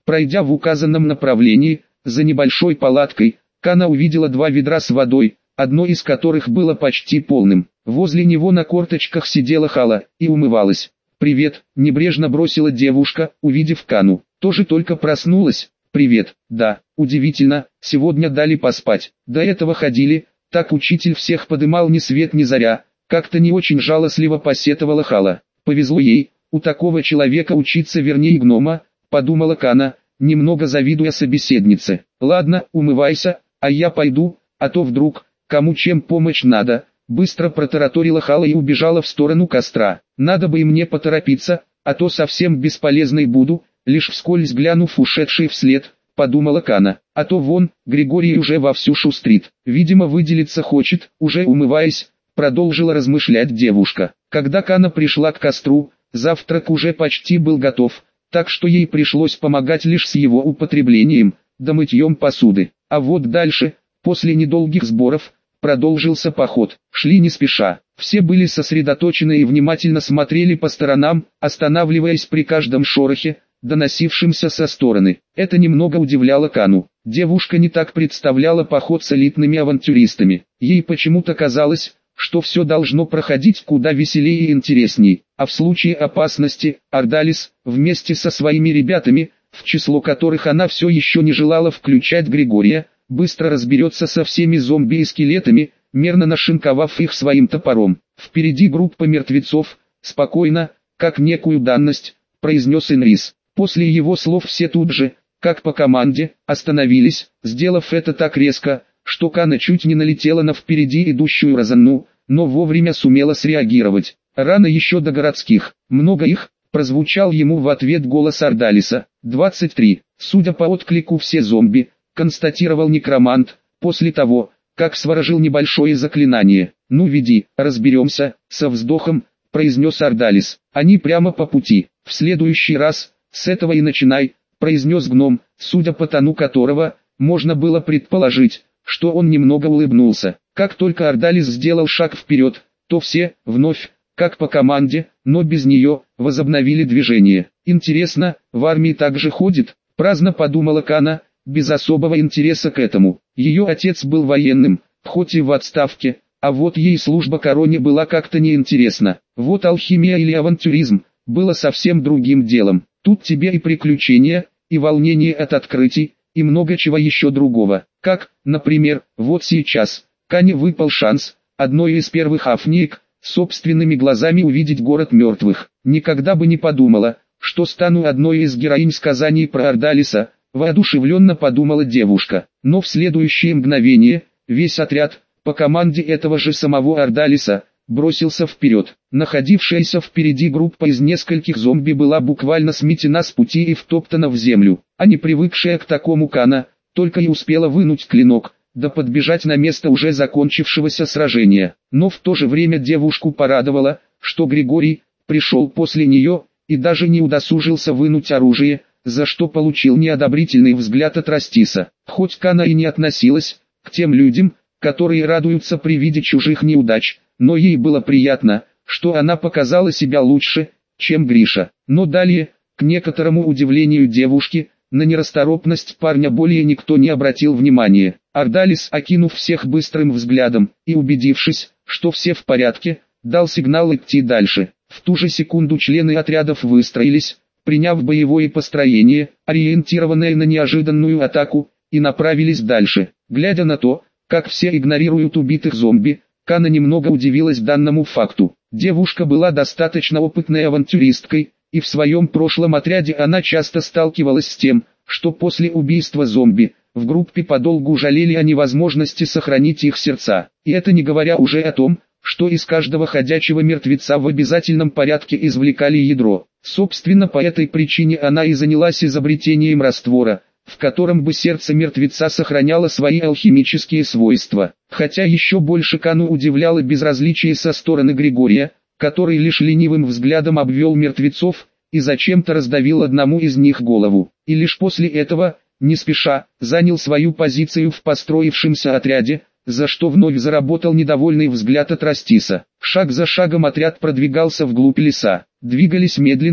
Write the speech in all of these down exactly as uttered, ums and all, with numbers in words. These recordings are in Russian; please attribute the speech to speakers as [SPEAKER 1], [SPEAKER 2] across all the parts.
[SPEAKER 1] Пройдя в указанном направлении, за небольшой палаткой, Кана увидела два ведра с водой, одно из которых было почти полным. Возле него на корточках сидела Хала и умывалась. «Привет», — небрежно бросила девушка, увидев Кану. «Тоже только проснулась?» «Привет, да, удивительно, сегодня дали поспать. До этого ходили, так учитель всех подымал ни свет ни заря». Как-то не очень жалостливо посетовала Хала. «Повезло ей, у такого человека учиться вернее гнома», — подумала Кана, немного завидуя собеседнице. «Ладно, умывайся, а я пойду, а то вдруг, кому чем помощь надо». Быстро протараторила Хала и убежала в сторону костра. «Надо бы и мне поторопиться, а то совсем бесполезной буду», лишь вскользь глянув ушедший вслед, подумала Кана. «А то вон, Григорий уже вовсю шустрит, видимо выделиться хочет», уже умываясь, продолжила размышлять девушка. Когда Кана пришла к костру, завтрак уже почти был готов, так что ей пришлось помогать лишь с его употреблением, да мытьем посуды. А вот дальше, после недолгих сборов, продолжился поход. Шли не спеша. Все были сосредоточены и внимательно смотрели по сторонам, останавливаясь при каждом шорохе, доносившемся со стороны. Это немного удивляло Кану. Девушка не так представляла поход с элитными авантюристами. Ей почему-то казалось, что все должно проходить куда веселее и интересней. А в случае опасности, Ардалис, вместе со своими ребятами, в число которых она все еще не желала включать Григория, быстро разберется со всеми зомби и скелетами, мерно нашинковав их своим топором. Впереди группа мертвецов, спокойно, как некую данность, произнес Энрис. После его слов все тут же, как по команде, остановились, сделав это так резко, что Кана чуть не налетела на впереди идущую Розанну, но вовремя сумела среагировать. Рано еще до городских, много их, прозвучал ему в ответ голос Ардалиса. двадцать три. Судя по отклику все зомби, констатировал некромант, после того, как сворожил небольшое заклинание. «Ну веди, разберемся», — со вздохом, произнес Ардалис. «Они прямо по пути. В следующий раз, с этого и начинай», — произнес гном, судя по тону которого, можно было предположить, что он немного улыбнулся. Как только Ардалис сделал шаг вперед, то все, вновь, как по команде, но без нее, возобновили движение. «Интересно, в армии так же ходит?» — праздно подумала Кана, без особого интереса к этому. Ее отец был военным, хоть и в отставке, а вот ей служба короне была как-то неинтересна. Вот алхимия или авантюризм, было совсем другим делом. Тут тебе и приключения, и волнение от открытий, и много чего еще другого. Как, например, вот сейчас, Кане выпал шанс, одной из первых афниек, собственными глазами увидеть город мертвых. Никогда бы не подумала, что стану одной из героинь сказаний про Ардалиса, воодушевленно подумала девушка. Но в следующее мгновение, весь отряд, по команде этого же самого Ардалиса, бросился вперед. Находившаяся впереди группа из нескольких зомби была буквально сметена с пути и втоптана в землю. А не привыкшая к такому Кана, только и успела вынуть клинок, да подбежать на место уже закончившегося сражения. Но в то же время девушку порадовало, что Григорий пришел после нее, и даже не удосужился вынуть оружие, за что получил неодобрительный взгляд от Растиса. Хоть Кана и не относилась к тем людям, которые радуются при виде чужих неудач, но ей было приятно, что она показала себя лучше, чем Гриша. Но далее, к некоторому удивлению девушки, на нерасторопность парня более никто не обратил внимания. Ардалис, окинув всех быстрым взглядом и убедившись, что все в порядке, дал сигнал идти дальше. В ту же секунду члены отрядов выстроились, приняв боевое построение, ориентированное на неожиданную атаку, и направились дальше. Глядя на то, как все игнорируют убитых зомби, Кана немного удивилась данному факту. Девушка была достаточно опытной авантюристкой, и в своем прошлом отряде она часто сталкивалась с тем, что после убийства зомби, в группе подолгу жалели о невозможности сохранить их сердца. И это не говоря уже о том, что из каждого ходячего мертвеца в обязательном порядке извлекали ядро. Собственно, по этой причине она и занялась изобретением раствора, в котором бы сердце мертвеца сохраняло свои алхимические свойства. Хотя еще больше Кану удивляло безразличие со стороны Григория, который лишь ленивым взглядом обвел мертвецов и зачем-то раздавил одному из них голову. И лишь после этого, не спеша, занял свою позицию в построившемся отряде, за что вновь заработал недовольный взгляд от Растиса. Шаг за шагом отряд продвигался вглубь леса. Двигались медленно,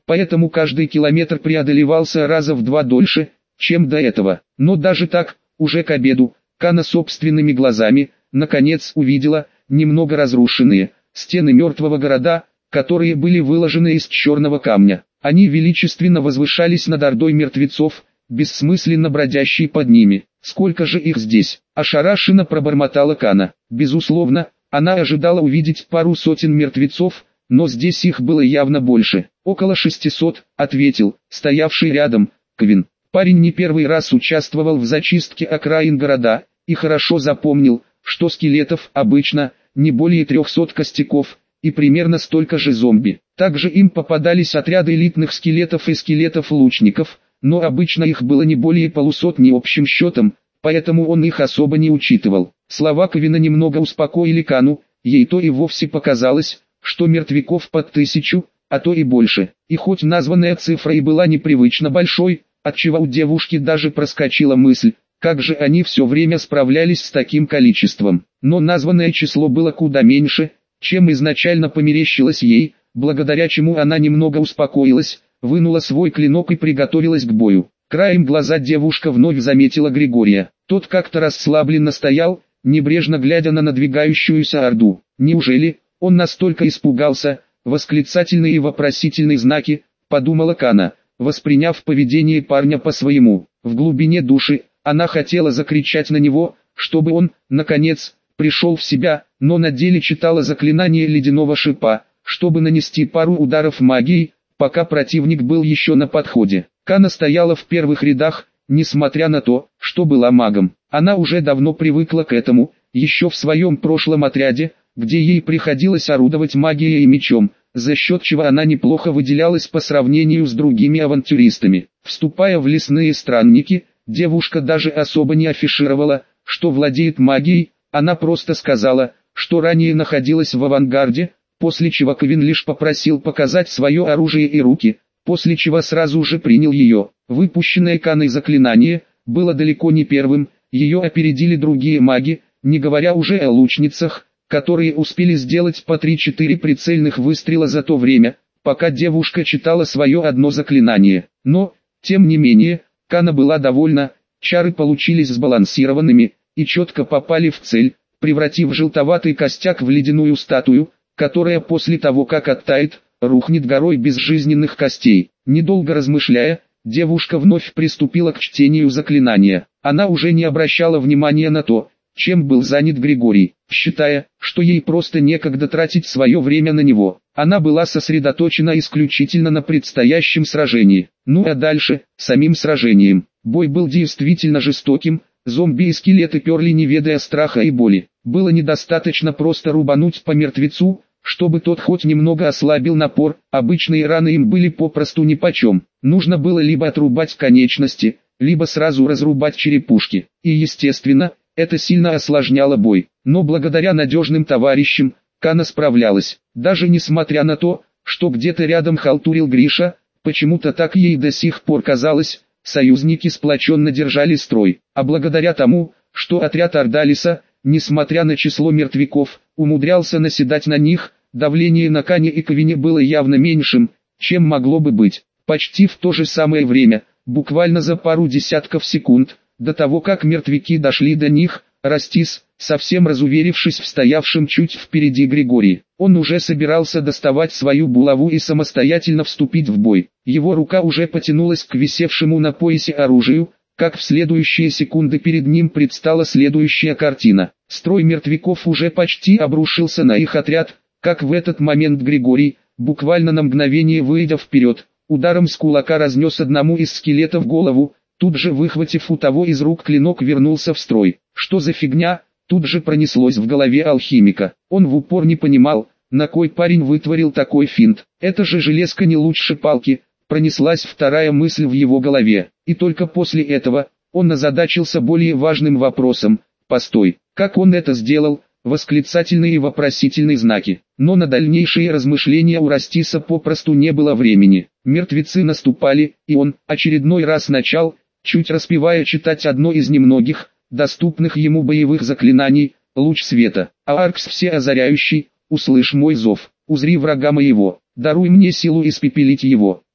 [SPEAKER 1] поэтому каждый километр преодолевался раза в два дольше, чем до этого. Но даже так, уже к обеду, Кана собственными глазами, наконец увидела, немного разрушенные, стены мертвого города, которые были выложены из черного камня. Они величественно возвышались над ордой мертвецов, бессмысленно бродящей под ними. «Сколько же их здесь?» – ошарашенно пробормотала Кана. Безусловно, она ожидала увидеть пару сотен мертвецов, но здесь их было явно больше. «Около шестисот», – ответил, стоявший рядом, Квин. Парень не первый раз участвовал в зачистке окраин города, и хорошо запомнил, что скелетов обычно не более трехсот костяков, и примерно столько же зомби. Также им попадались отряды элитных скелетов и скелетов-лучников, но обычно их было не более полусотни общим счетом, поэтому он их особо не учитывал. Слова Квина немного успокоили Кану, ей то и вовсе показалось, что мертвяков под тысячу, а то и больше. И хоть названная цифра и была непривычно большой, отчего у девушки даже проскочила мысль, как же они все время справлялись с таким количеством. Но названное число было куда меньше, чем изначально померещилось ей, благодаря чему она немного успокоилась, вынула свой клинок и приготовилась к бою. Краем глаза девушка вновь заметила Григория. Тот как-то расслабленно стоял, небрежно глядя на надвигающуюся орду. Неужели он настолько испугался? Восклицательные и вопросительные знаки, подумала Кана, восприняв поведение парня по-своему. В глубине души она хотела закричать на него, чтобы он, наконец, пришел в себя, но на деле читала заклинание ледяного шипа, чтобы нанести пару ударов магией, пока противник был еще на подходе. Кана стояла в первых рядах, несмотря на то, что была магом. Она уже давно привыкла к этому, еще в своем прошлом отряде, где ей приходилось орудовать магией и мечом, за счет чего она неплохо выделялась по сравнению с другими авантюристами. Вступая в лесные странники, девушка даже особо не афишировала, что владеет магией, она просто сказала, что ранее находилась в авангарде, после чего Квин лишь попросил показать свое оружие и руки, после чего сразу же принял ее. Выпущенное Каной заклинание было далеко не первым, ее опередили другие маги, не говоря уже о лучницах, которые успели сделать по три-четыре прицельных выстрела за то время, пока девушка читала свое одно заклинание. Но, тем не менее, Кана была довольна, чары получились сбалансированными и четко попали в цель, превратив желтоватый костяк в ледяную статую, которая после того как оттает, рухнет горой безжизненных костей. Недолго размышляя, девушка вновь приступила к чтению заклинания. Она уже не обращала внимания на то, чем был занят Григорий, считая, что ей просто некогда тратить свое время на него. Она была сосредоточена исключительно на предстоящем сражении. Ну а дальше, самим сражением. Бой был действительно жестоким, зомби и скелеты перли не ведая страха и боли. Было недостаточно просто рубануть по мертвецу, чтобы тот хоть немного ослабил напор, обычные раны им были попросту нипочем. Нужно было либо отрубать конечности, либо сразу разрубать черепушки. И естественно, это сильно осложняло бой. Но благодаря надежным товарищам, Кана справлялась. Даже несмотря на то, что где-то рядом халтурил Гриша, почему-то так ей до сих пор казалось, союзники сплоченно держали строй. А благодаря тому, что отряд Ордалиса, несмотря на число мертвяков, умудрялся наседать на них, давление на Кане и Квине было явно меньшим, чем могло бы быть. Почти в то же самое время, буквально за пару десятков секунд, до того как мертвяки дошли до них, Растис, совсем разуверившись в стоявшем чуть впереди Григории, он уже собирался доставать свою булаву и самостоятельно вступить в бой. Его рука уже потянулась к висевшему на поясе оружию, как в следующие секунды перед ним предстала следующая картина. Строй мертвяков уже почти обрушился на их отряд, как в этот момент Григорий, буквально на мгновение выйдя вперед, ударом с кулака разнес одному из скелетов голову, тут же выхватив у того из рук клинок, вернулся в строй. Что за фигня? Тут же пронеслось в голове алхимика. Он в упор не понимал, на кой парень вытворил такой финт. Это же железка не лучше палки. Пронеслась вторая мысль в его голове. И только после этого, он озадачился более важным вопросом. Постой, как он это сделал? Восклицательные и вопросительные знаки. Но на дальнейшие размышления у Растиса попросту не было времени. Мертвецы наступали, и он, очередной раз начал, чуть распевая, читать одно из немногих, доступных ему боевых заклинаний, луч света. Ааркс всеозаряющий, услышь мой зов, узри врага моего, даруй мне силу испепелить его.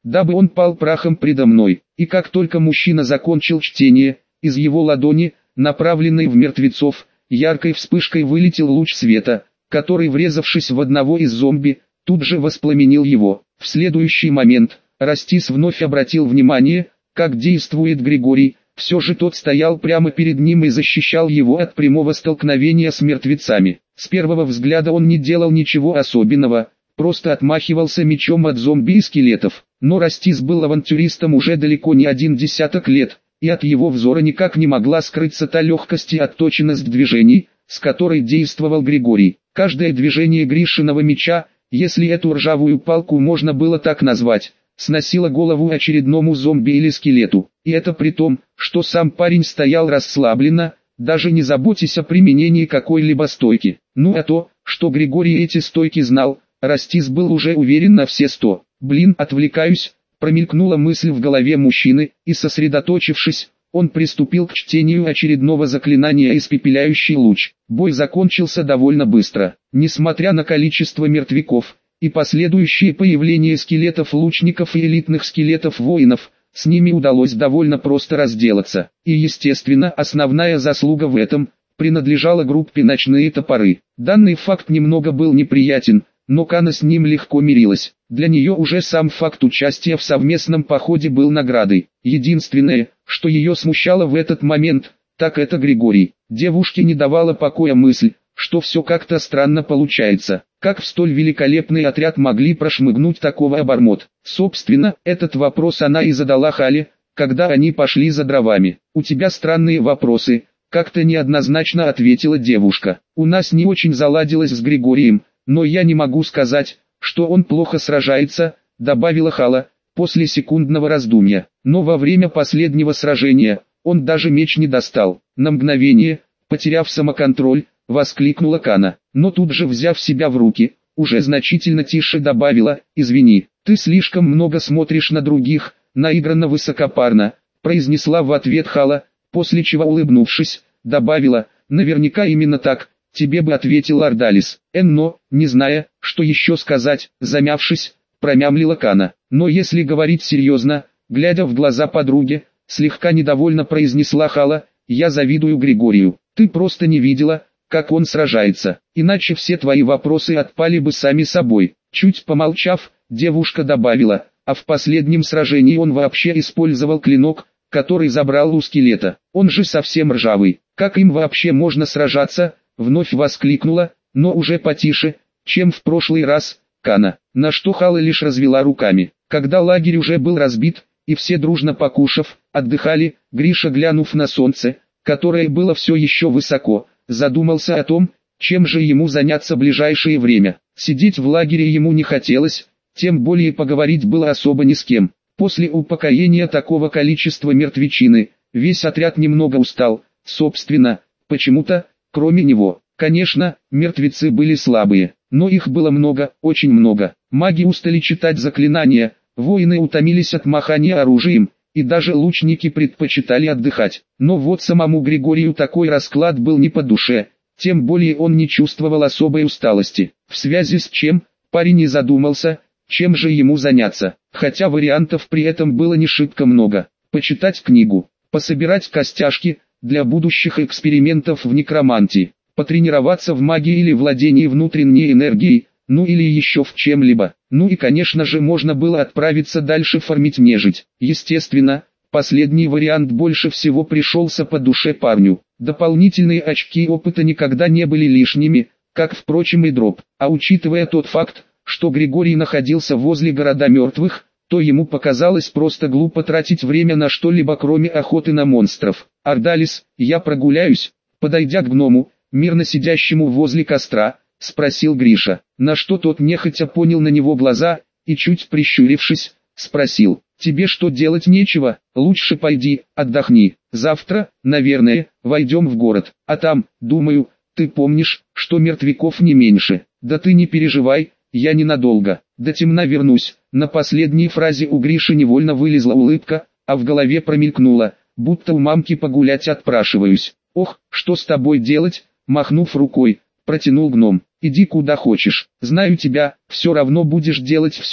[SPEAKER 1] дабы он пал прахом предо мной. И как только мужчина закончил чтение, из его ладони, направленной в мертвецов, яркой вспышкой вылетел луч света, который, врезавшись в одного из зомби, тут же воспламенил его. В следующий момент Растис вновь обратил внимание, как действует Григорий. Все же тот стоял прямо перед ним и защищал его от прямого столкновения с мертвецами. С первого взгляда он не делал ничего особенного, просто отмахивался мечом от зомби и скелетов. Но Растис был авантюристом уже далеко не один десяток лет, и от его взора никак не могла скрыться та легкость и отточенность движений, с которой действовал Григорий. Каждое движение Гришиного меча, если эту ржавую палку можно было так назвать, сносило голову очередному зомби или скелету. И это при том, что сам парень стоял расслабленно, даже не заботясь о применении какой-либо стойки. Ну а то, что Григорий эти стойки знал, Растис был уже уверен на все сто. «Блин, отвлекаюсь», промелькнула мысль в голове мужчины, и сосредоточившись, он приступил к чтению очередного заклинания «Испепеляющий луч». Бой закончился довольно быстро. Несмотря на количество мертвяков и последующее появление скелетов-лучников и элитных скелетов-воинов, с ними удалось довольно просто разделаться. И естественно, основная заслуга в этом принадлежала группе «Ночные топоры». Данный факт немного был неприятен, но Кана с ним легко мирилась. Для нее уже сам факт участия в совместном походе был наградой. Единственное, что ее смущало в этот момент, так это Григорий. Девушке не давала покоя мысль, что все как-то странно получается. Как в столь великолепный отряд могли прошмыгнуть такого обормот? Собственно, этот вопрос она и задала Хале, когда они пошли за дровами. «У тебя странные вопросы», — как-то неоднозначно ответила девушка. «У нас не очень заладилось с Григорием, но я не могу сказать, что он плохо сражается», — добавила Хала, после секундного раздумья. «Но во время последнего сражения, он даже меч не достал». На мгновение, потеряв самоконтроль, воскликнула Кана, но тут же, взяв себя в руки, уже значительно тише добавила: «Извини, ты слишком много смотришь на других», наигранно высокопарно, произнесла в ответ Хала, после чего, улыбнувшись, добавила: «Наверняка именно так тебе бы ответил Ардалис». «Энно», не зная, что еще сказать, замявшись, промямлила Кана. «Но если говорить серьезно», глядя в глаза подруги, слегка недовольно произнесла Хала: «Я завидую Григорию. Ты просто не видела, как он сражается, иначе все твои вопросы отпали бы сами собой». Чуть помолчав, девушка добавила: «А в последнем сражении он вообще использовал клинок, который забрал у скелета. Он же совсем ржавый. Как им вообще можно сражаться?» Вновь воскликнула, но уже потише, чем в прошлый раз, Кана. На что Хала лишь развела руками. Когда лагерь уже был разбит, и все дружно покушав, отдыхали, Гриша, глянув на солнце, которое было все еще высоко, задумался о том, чем же ему заняться в ближайшее время. Сидеть в лагере ему не хотелось, тем более поговорить было особо ни с кем. После упокоения такого количества мертвечины, весь отряд немного устал, собственно, почему-то, кроме него. Конечно, мертвецы были слабые, но их было много, очень много. Маги устали читать заклинания, воины утомились от махания оружием, и даже лучники предпочитали отдыхать. Но вот самому Григорию такой расклад был не по душе, тем более он не чувствовал особой усталости. В связи с чем, парень и задумался, чем же ему заняться, хотя вариантов при этом было не шибко много. Почитать книгу, пособирать костяшки для будущих экспериментов в некромантии, потренироваться в магии или владении внутренней энергией, ну или еще в чем-либо. Ну и конечно же можно было отправиться дальше фармить нежить. Естественно, последний вариант больше всего пришелся по душе парню. Дополнительные очки опыта никогда не были лишними, как впрочем и дроп. А учитывая тот факт, что Григорий находился возле города мертвых, то ему показалось просто глупо тратить время на что-либо кроме охоты на монстров. «Ардалис, я прогуляюсь», подойдя к гному, мирно сидящему возле костра, спросил Гриша, на что тот нехотя поднял на него глаза, и чуть прищурившись, спросил: «Тебе что, делать нечего? Лучше пойди, отдохни. Завтра, наверное, войдем в город, а там, думаю, ты помнишь, что мертвяков не меньше. Да ты не переживай, я ненадолго, до темна вернусь». На последней фразе у Гриши невольно вылезла улыбка, а в голове промелькнула, будто у мамки погулять отпрашиваюсь. «Ох, что с тобой делать?» Махнув рукой, протянул гном. «Иди куда хочешь, знаю тебя, все равно будешь делать все,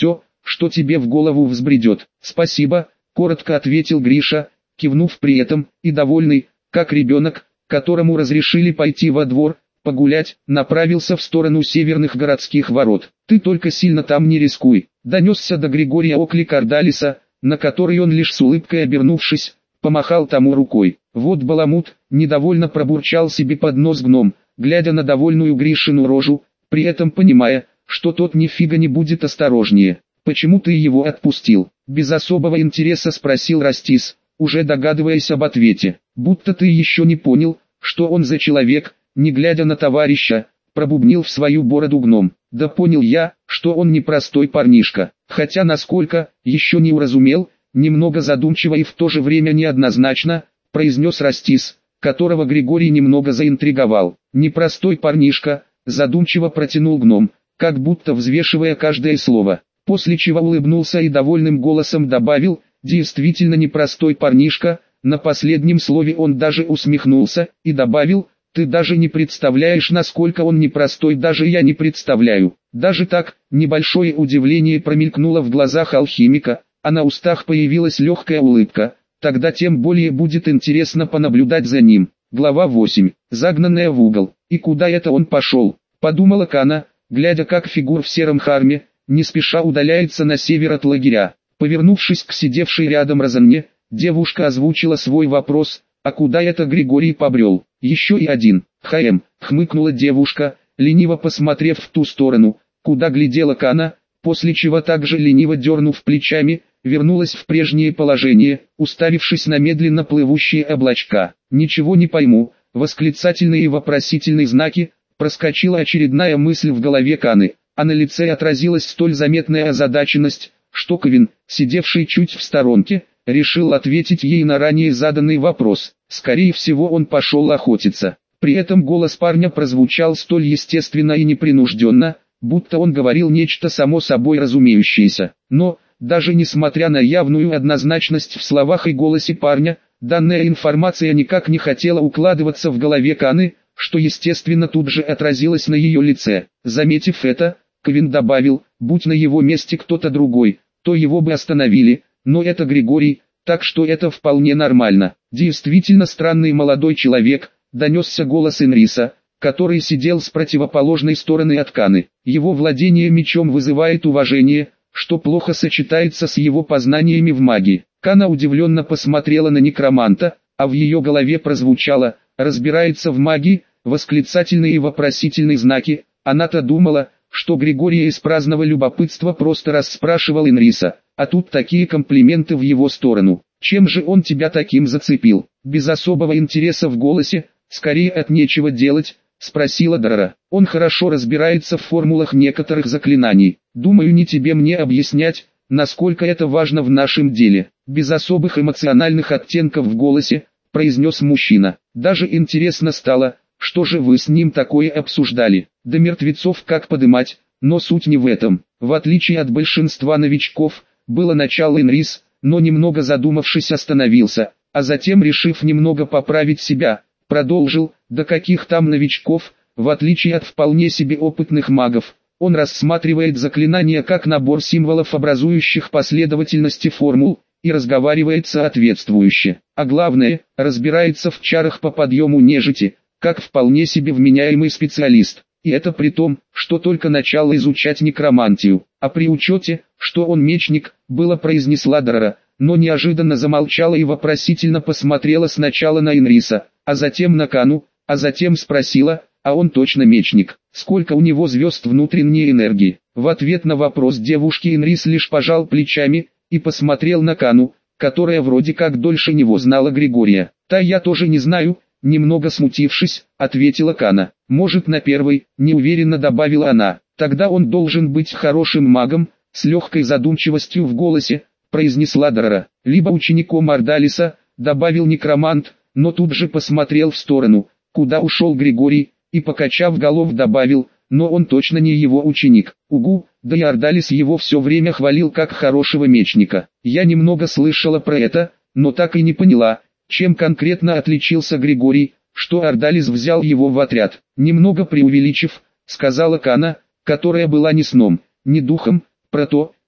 [SPEAKER 1] что тебе в голову взбредет. Спасибо, коротко ответил Гриша, кивнув при этом, и довольный, как ребенок, которому разрешили пойти во двор, погулять, направился в сторону северных городских ворот. «Ты только сильно там не рискуй», — донесся до Григория оклик Ордалиса, на который он лишь с улыбкой обернувшись, помахал тому рукой. «Вот баламут», — недовольно пробурчал себе под нос гном, глядя на довольную Гришину рожу, при этом понимая, что тот нифига не будет осторожнее. «Почему ты его отпустил?» — без особого интереса спросил Растис, уже догадываясь об ответе. «Будто ты еще не понял, что он за человек», — не глядя на товарища, пробубнил в свою бороду гном. «Да понял я, что он непростой парнишка, хотя насколько, еще не уразумел», немного задумчиво и в то же время неоднозначно, произнес Растис, которого Григорий немного заинтриговал. «Непростой парнишка», задумчиво протянул гном, как будто взвешивая каждое слово, после чего улыбнулся и довольным голосом добавил: «Действительно непростой парнишка». На последнем слове он даже усмехнулся и добавил: «Ты даже не представляешь, насколько он непростой, даже я не представляю». Даже так, небольшое удивление промелькнуло в глазах алхимика, а на устах появилась легкая улыбка. Тогда тем более будет интересно понаблюдать за ним. Глава восемь. Загнанная в угол. «И куда это он пошел?» — подумала Кана, глядя, как фигур в сером харме не спеша удаляется на север от лагеря. Повернувшись к сидевшей рядом Розанне, девушка озвучила свой вопрос: «А куда это Григорий побрел?» «Еще и один». «Хм», — хмыкнула девушка, лениво посмотрев в ту сторону, куда глядела Кана, после чего также лениво дернув плечами, вернулась в прежнее положение, уставившись на медленно плывущие облачка. «Ничего не пойму», восклицательные и вопросительные знаки, проскочила очередная мысль в голове Каны, а на лице отразилась столь заметная озадаченность, что Ковин, сидевший чуть в сторонке, решил ответить ей на ранее заданный вопрос. Скорее всего, он пошел охотиться. При этом голос парня прозвучал столь естественно и непринужденно, будто он говорил нечто само собой разумеющееся. Но, даже несмотря на явную однозначность в словах и голосе парня, данная информация никак не хотела укладываться в голове Каны, что естественно тут же отразилось на ее лице. Заметив это, Ковин добавил: «Будь на его месте кто-то другой, то его бы остановили, но это Григорий, так что это вполне нормально». «Действительно странный молодой человек», — донесся голос Энриса, который сидел с противоположной стороны от Каны. «Его владение мечом вызывает уважение, что плохо сочетается с его познаниями в магии». Кана удивленно посмотрела на некроманта, а в ее голове прозвучало: «Разбирается в магии», восклицательные и вопросительные знаки. Она-то думала, что Григория из праздного любопытства просто расспрашивал Энриса, а тут такие комплименты в его сторону. «Чем же он тебя таким зацепил?» Без особого интереса в голосе, скорее от нечего делать, спросила Дара. «Он хорошо разбирается в формулах некоторых заклинаний. Думаю, не тебе мне объяснять, насколько это важно в нашем деле». Без особых эмоциональных оттенков в голосе, произнес мужчина. «Даже интересно стало, что же вы с ним такое обсуждали? Да мертвецов как подымать, но суть не в этом». В отличие от большинства новичков, было начало Энрис, но немного задумавшись остановился, а затем, решив немного поправить себя, продолжил: «Да каких там новичков, в отличие от вполне себе опытных магов, он рассматривает заклинания как набор символов, образующих последовательности формул, и разговаривает соответствующе, а главное, разбирается в чарах по подъему нежити, как вполне себе вменяемый специалист. И это при том, что только начало изучать некромантию, а при учете, что он мечник, было произнесла Дара, но неожиданно замолчала и вопросительно посмотрела сначала на Энриса, а затем на Кану, а затем спросила: «А он точно мечник? Сколько у него звезд внутренней энергии?» В ответ на вопрос девушки Энрис лишь пожал плечами и посмотрел на Кану, которая вроде как дольше него знала Григория. «Та я тоже не знаю», немного смутившись, ответила Кана. «Может, на первый», неуверенно добавила она. «Тогда он должен быть хорошим магом», с легкой задумчивостью в голосе, произнесла Дара. «Либо учеником Ордалиса», добавил некромант, но тут же посмотрел в сторону, куда ушел Григорий, и покачав голов добавил: «Но он точно не его ученик». «Угу, да и Ордалис его все время хвалил как хорошего мечника. Я немного слышала про это, но так и не поняла, чем конкретно отличился Григорий, что Ордалис взял его в отряд». «Немного преувеличив», сказала Кана, которая была ни сном, ни духом, про то,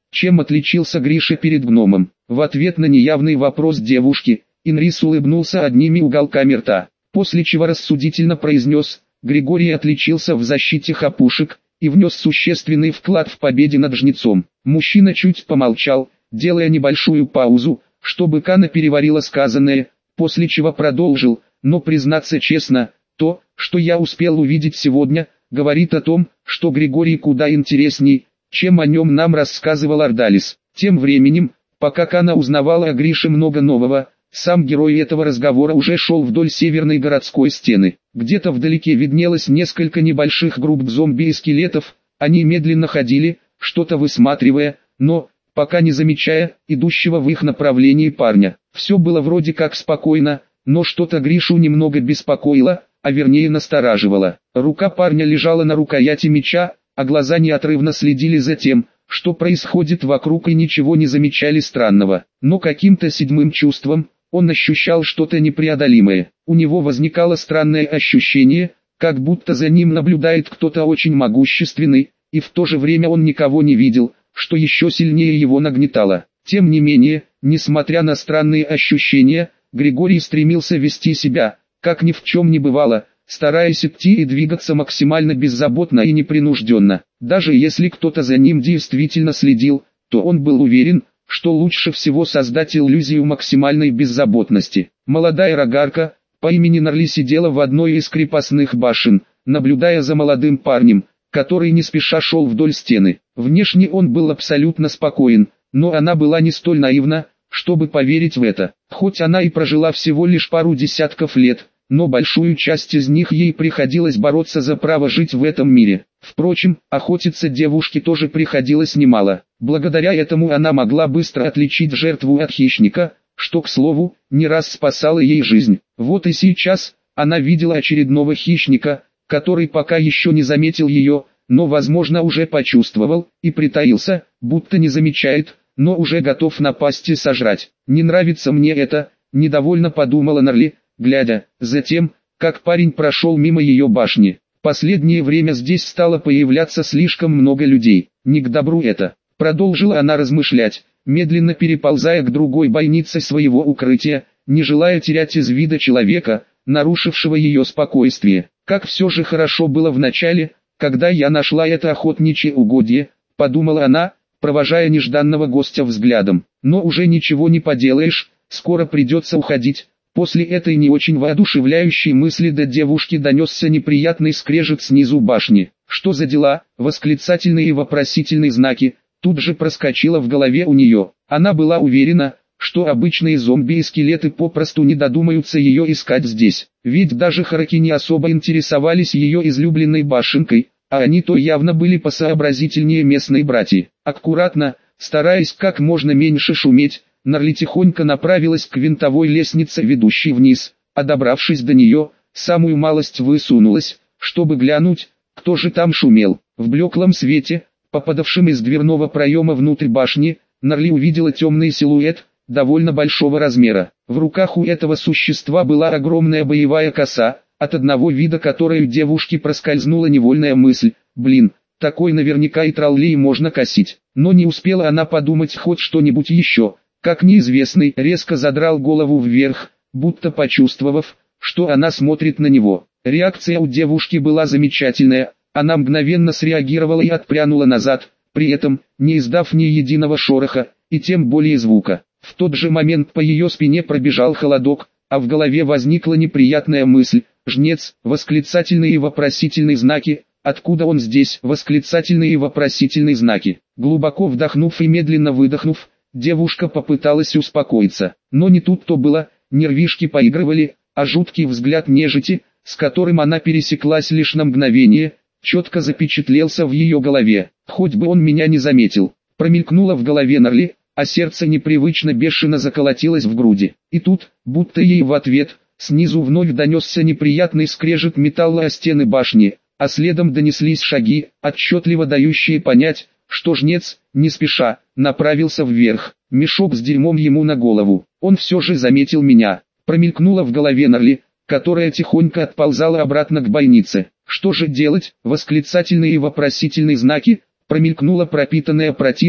[SPEAKER 1] Чем отличился Гриша перед гномом? В ответ на неявный вопрос девушки, Инрис улыбнулся одними уголками рта, после чего рассудительно произнес: Григорий отличился в защите хапушек и внес существенный вклад в победе над жнецом. Мужчина чуть помолчал, делая небольшую паузу, чтобы Кана переварила сказанное, после чего продолжил: но признаться честно, то, что я успел увидеть сегодня, говорит о том, что Григорий куда интересней, чем о нем нам рассказывал Ордалис. Тем временем, пока Кана узнавала о Грише много нового, сам герой этого разговора уже шел вдоль северной городской стены. Где-то вдалеке виднелось несколько небольших групп зомби и скелетов, они медленно ходили, что-то высматривая, но, пока не замечая, идущего в их направлении парня. Все было вроде как спокойно, но что-то Гришу немного беспокоило, а вернее настораживало. Рука парня лежала на рукояти меча, а глаза неотрывно следили за тем, что происходит вокруг, и ничего не замечали странного. Но каким-то седьмым чувством, он ощущал что-то непреодолимое. У него возникало странное ощущение, как будто за ним наблюдает кто-то очень могущественный, и в то же время он никого не видел, что еще сильнее его нагнетало. Тем не менее, несмотря на странные ощущения, Григорий стремился вести себя, как ни в чем не бывало, стараясь идти и двигаться максимально беззаботно и непринужденно. Даже если кто-то за ним действительно следил, то он был уверен, что лучше всего создать иллюзию максимальной беззаботности. Молодая рогарка по имени Нарли сидела в одной из крепостных башен, наблюдая за молодым парнем, который не спеша шел вдоль стены. Внешне он был абсолютно спокоен, но она была не столь наивна, чтобы поверить в это. Хоть она и прожила всего лишь пару десятков лет, но большую часть из них ей приходилось бороться за право жить в этом мире. Впрочем, охотиться девушке тоже приходилось немало. Благодаря этому она могла быстро отличить жертву от хищника, что, к слову, не раз спасало ей жизнь. Вот и сейчас она видела очередного хищника, который пока еще не заметил ее, но возможно уже почувствовал, и притаился, будто не замечает, но уже готов напасть и сожрать. «Не нравится мне это», — недовольно подумала Нарли, глядя за тем, как парень прошел мимо ее башни. Последнее время здесь стало появляться слишком много людей. Не к добру это. Продолжила она размышлять, медленно переползая к другой бойнице своего укрытия, не желая терять из вида человека, нарушившего ее спокойствие. Как все же хорошо было в начале, когда я нашла это охотничье угодье, подумала она, провожая нежданного гостя взглядом. Но уже ничего не поделаешь, скоро придется уходить. После этой не очень воодушевляющей мысли до девушки донесся неприятный скрежет снизу башни. «Что за дела?» Восклицательные и вопросительные знаки тут же проскочило в голове у нее. Она была уверена, что обычные зомби и скелеты попросту не додумаются ее искать здесь. Ведь даже хараки не особо интересовались ее излюбленной башенкой, а они-то явно были посообразительнее местной братьи. Аккуратно, стараясь как можно меньше шуметь, Нарли тихонько направилась к винтовой лестнице, ведущей вниз, а добравшись до нее, самую малость высунулась, чтобы глянуть, кто же там шумел. В блеклом свете, попадавшем из дверного проема внутрь башни, Нарли увидела темный силуэт, довольно большого размера. В руках у этого существа была огромная боевая коса, от одного вида которой у девушки проскользнула невольная мысль: блин, такой наверняка и троллей можно косить. Но не успела она подумать хоть что-нибудь еще, как неизвестный резко задрал голову вверх, будто почувствовав, что она смотрит на него. Реакция у девушки была замечательная, она мгновенно среагировала и отпрянула назад, при этом, не издав ни единого шороха, и тем более звука. В тот же момент по ее спине пробежал холодок, а в голове возникла неприятная мысль: «Жнец», восклицательные и вопросительные знаки, «откуда он здесь?» восклицательные и вопросительные знаки. Глубоко вдохнув и медленно выдохнув, девушка попыталась успокоиться, но не тут-то было, нервишки поигрывали, а жуткий взгляд нежити, с которым она пересеклась лишь на мгновение, четко запечатлелся в ее голове. «Хоть бы он меня не заметил», промелькнуло в голове Нарли, а сердце непривычно бешено заколотилось в груди. И тут, будто ей в ответ, снизу вновь донесся неприятный скрежет металла о стены башни, а следом донеслись шаги, отчетливо дающие понять, что жнец, не спеша, направился вверх. Мешок с дерьмом ему на голову. Он все же заметил меня. Промелькнуло в голове Нарли, которая тихонько отползала обратно к бойнице. Что же делать? Восклицательные и вопросительные знаки, промелькнуло пропитанное противным,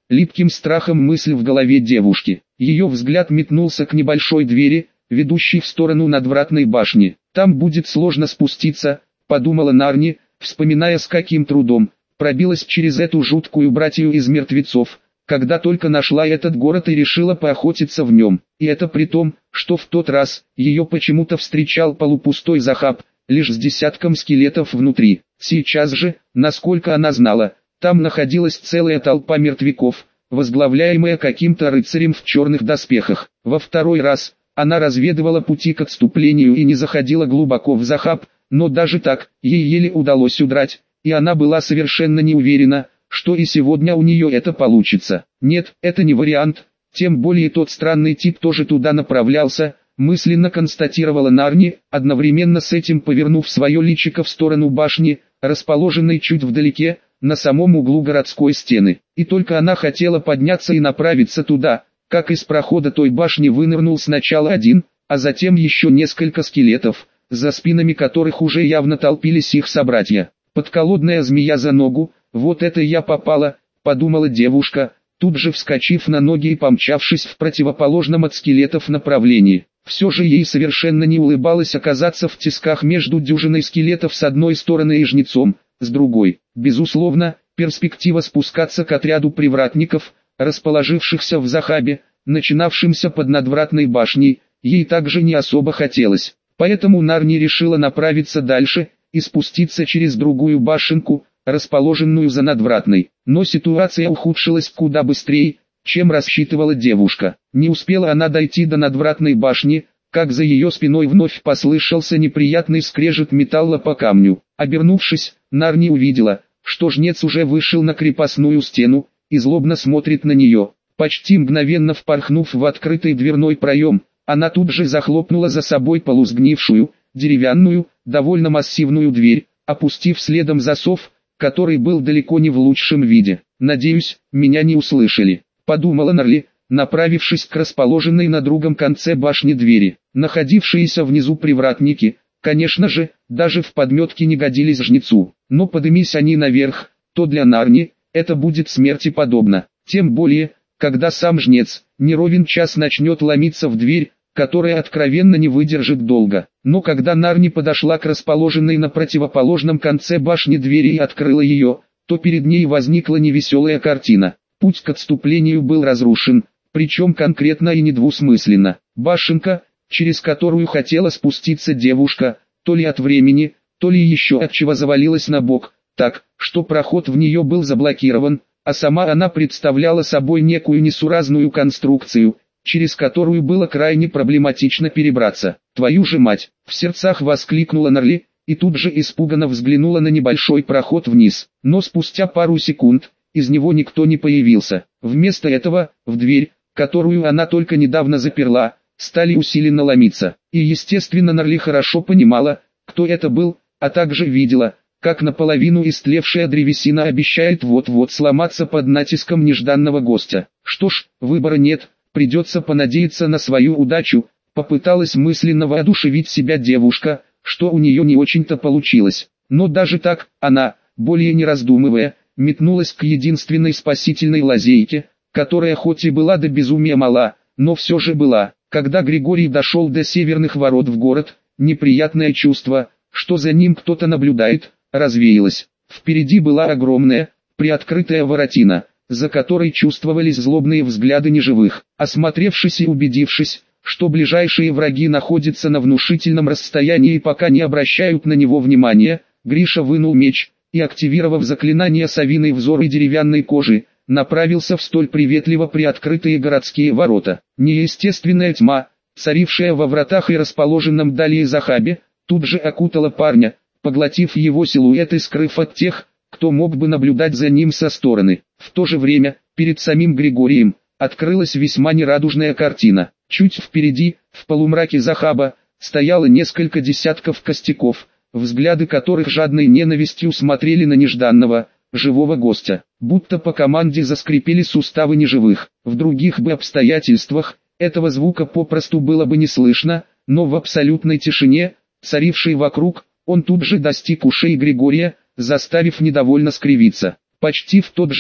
[SPEAKER 1] липким страхом мысль в голове девушки. Ее взгляд метнулся к небольшой двери, ведущей в сторону надвратной башни. «Там будет сложно спуститься», — подумала Нарни, вспоминая, с каким трудом пробилась через эту жуткую братью из мертвецов, когда только нашла этот город и решила поохотиться в нем. И это при том, что в тот раз ее почему-то встречал полупустой захаб, лишь с десятком скелетов внутри. Сейчас же, насколько она знала, там находилась целая толпа мертвяков, возглавляемая каким-то рыцарем в черных доспехах. Во второй раз она разведывала пути к отступлению и не заходила глубоко в захаб, но даже так, ей еле удалось удрать, и она была совершенно не уверена, что и сегодня у нее это получится. Нет, это не вариант, тем более тот странный тип тоже туда направлялся, мысленно констатировала Нарни, одновременно с этим повернув свое личико в сторону башни, расположенной чуть вдалеке, на самом углу городской стены. И только она хотела подняться и направиться туда, как из прохода той башни вынырнул сначала один, а затем еще несколько скелетов, за спинами которых уже явно толпились их собратья. Подколодная змея за ногу, вот это я попала, подумала девушка, тут же вскочив на ноги и помчавшись в противоположном от скелетов направлении. Все же ей совершенно не улыбалось оказаться в тисках между дюжиной скелетов с одной стороны и жнецом, с другой. Безусловно, перспектива спускаться к отряду привратников, расположившихся в захабе, начинавшимся под надвратной башней, ей также не особо хотелось. Поэтому Нарни решила направиться дальше и спуститься через другую башенку, расположенную за надвратной. Но ситуация ухудшилась куда быстрее, чем рассчитывала девушка. Не успела она дойти до надвратной башни, как за ее спиной вновь послышался неприятный скрежет металла по камню. Обернувшись, Нарни увидела, что жнец уже вышел на крепостную стену и злобно смотрит на нее. Почти мгновенно впорхнув в открытый дверной проем, она тут же захлопнула за собой полусгнившую, деревянную, довольно массивную дверь, опустив следом засов, который был далеко не в лучшем виде. «Надеюсь, меня не услышали», — подумала Нарли, направившись к расположенной на другом конце башни двери. Находившиеся внизу привратники, конечно же, даже в подметке не годились жнецу, но подымись они наверх, то для Нарни это будет смерти подобно. Тем более, когда сам жнец, не ровен час начнет ломиться в дверь, которая откровенно не выдержит долго. Но когда Нарни подошла к расположенной на противоположном конце башни двери и открыла ее, то перед ней возникла невеселая картина. Путь к отступлению был разрушен, причем конкретно и недвусмысленно. Башенка, через которую хотела спуститься девушка, то ли от времени, то ли еще от чего завалилась на бок, так, что проход в нее был заблокирован, а сама она представляла собой некую несуразную конструкцию, через которую было крайне проблематично перебраться. «Твою же мать!» — в сердцах воскликнула Нарли, и тут же испуганно взглянула на небольшой проход вниз. Но спустя пару секунд, из него никто не появился. Вместо этого, в дверь, которую она только недавно заперла, стали усиленно ломиться. И естественно Нарли хорошо понимала, кто это был, а также видела, как наполовину истлевшая древесина обещает вот-вот сломаться под натиском нежданного гостя. Что ж, выбора нет, придется понадеяться на свою удачу, попыталась мысленно воодушевить себя девушка, что у нее не очень-то получилось. Но даже так, она, более не раздумывая, метнулась к единственной спасительной лазейке, которая хоть и была до безумия мала, но все же была. Когда Григорий дошел до северных ворот в город, неприятное чувство, что за ним кто-то наблюдает, развеялось. Впереди была огромная, приоткрытая воротина, за которой чувствовались злобные взгляды неживых. Осмотревшись и убедившись, что ближайшие враги находятся на внушительном расстоянии и пока не обращают на него внимания, Гриша вынул меч и, активировав заклинание «Совиный взор» и деревянной кожи, направился в столь приветливо приоткрытые городские ворота. Неестественная тьма, царившая во вратах и расположенном далее захабе, тут же окутала парня, поглотив его силуэт и скрыв от тех, кто мог бы наблюдать за ним со стороны. В то же время, перед самим Григорием, открылась весьма нерадужная картина. Чуть впереди, в полумраке захаба, стояло несколько десятков костяков, взгляды которых жадной ненавистью смотрели на нежданного, живого гостя. Будто по команде заскрипели суставы неживых. В других бы обстоятельствах, этого звука попросту было бы не слышно, но в абсолютной тишине, царившей вокруг, он тут же достиг ушей Григория, заставив недовольно скривиться. Почти в тот же миг,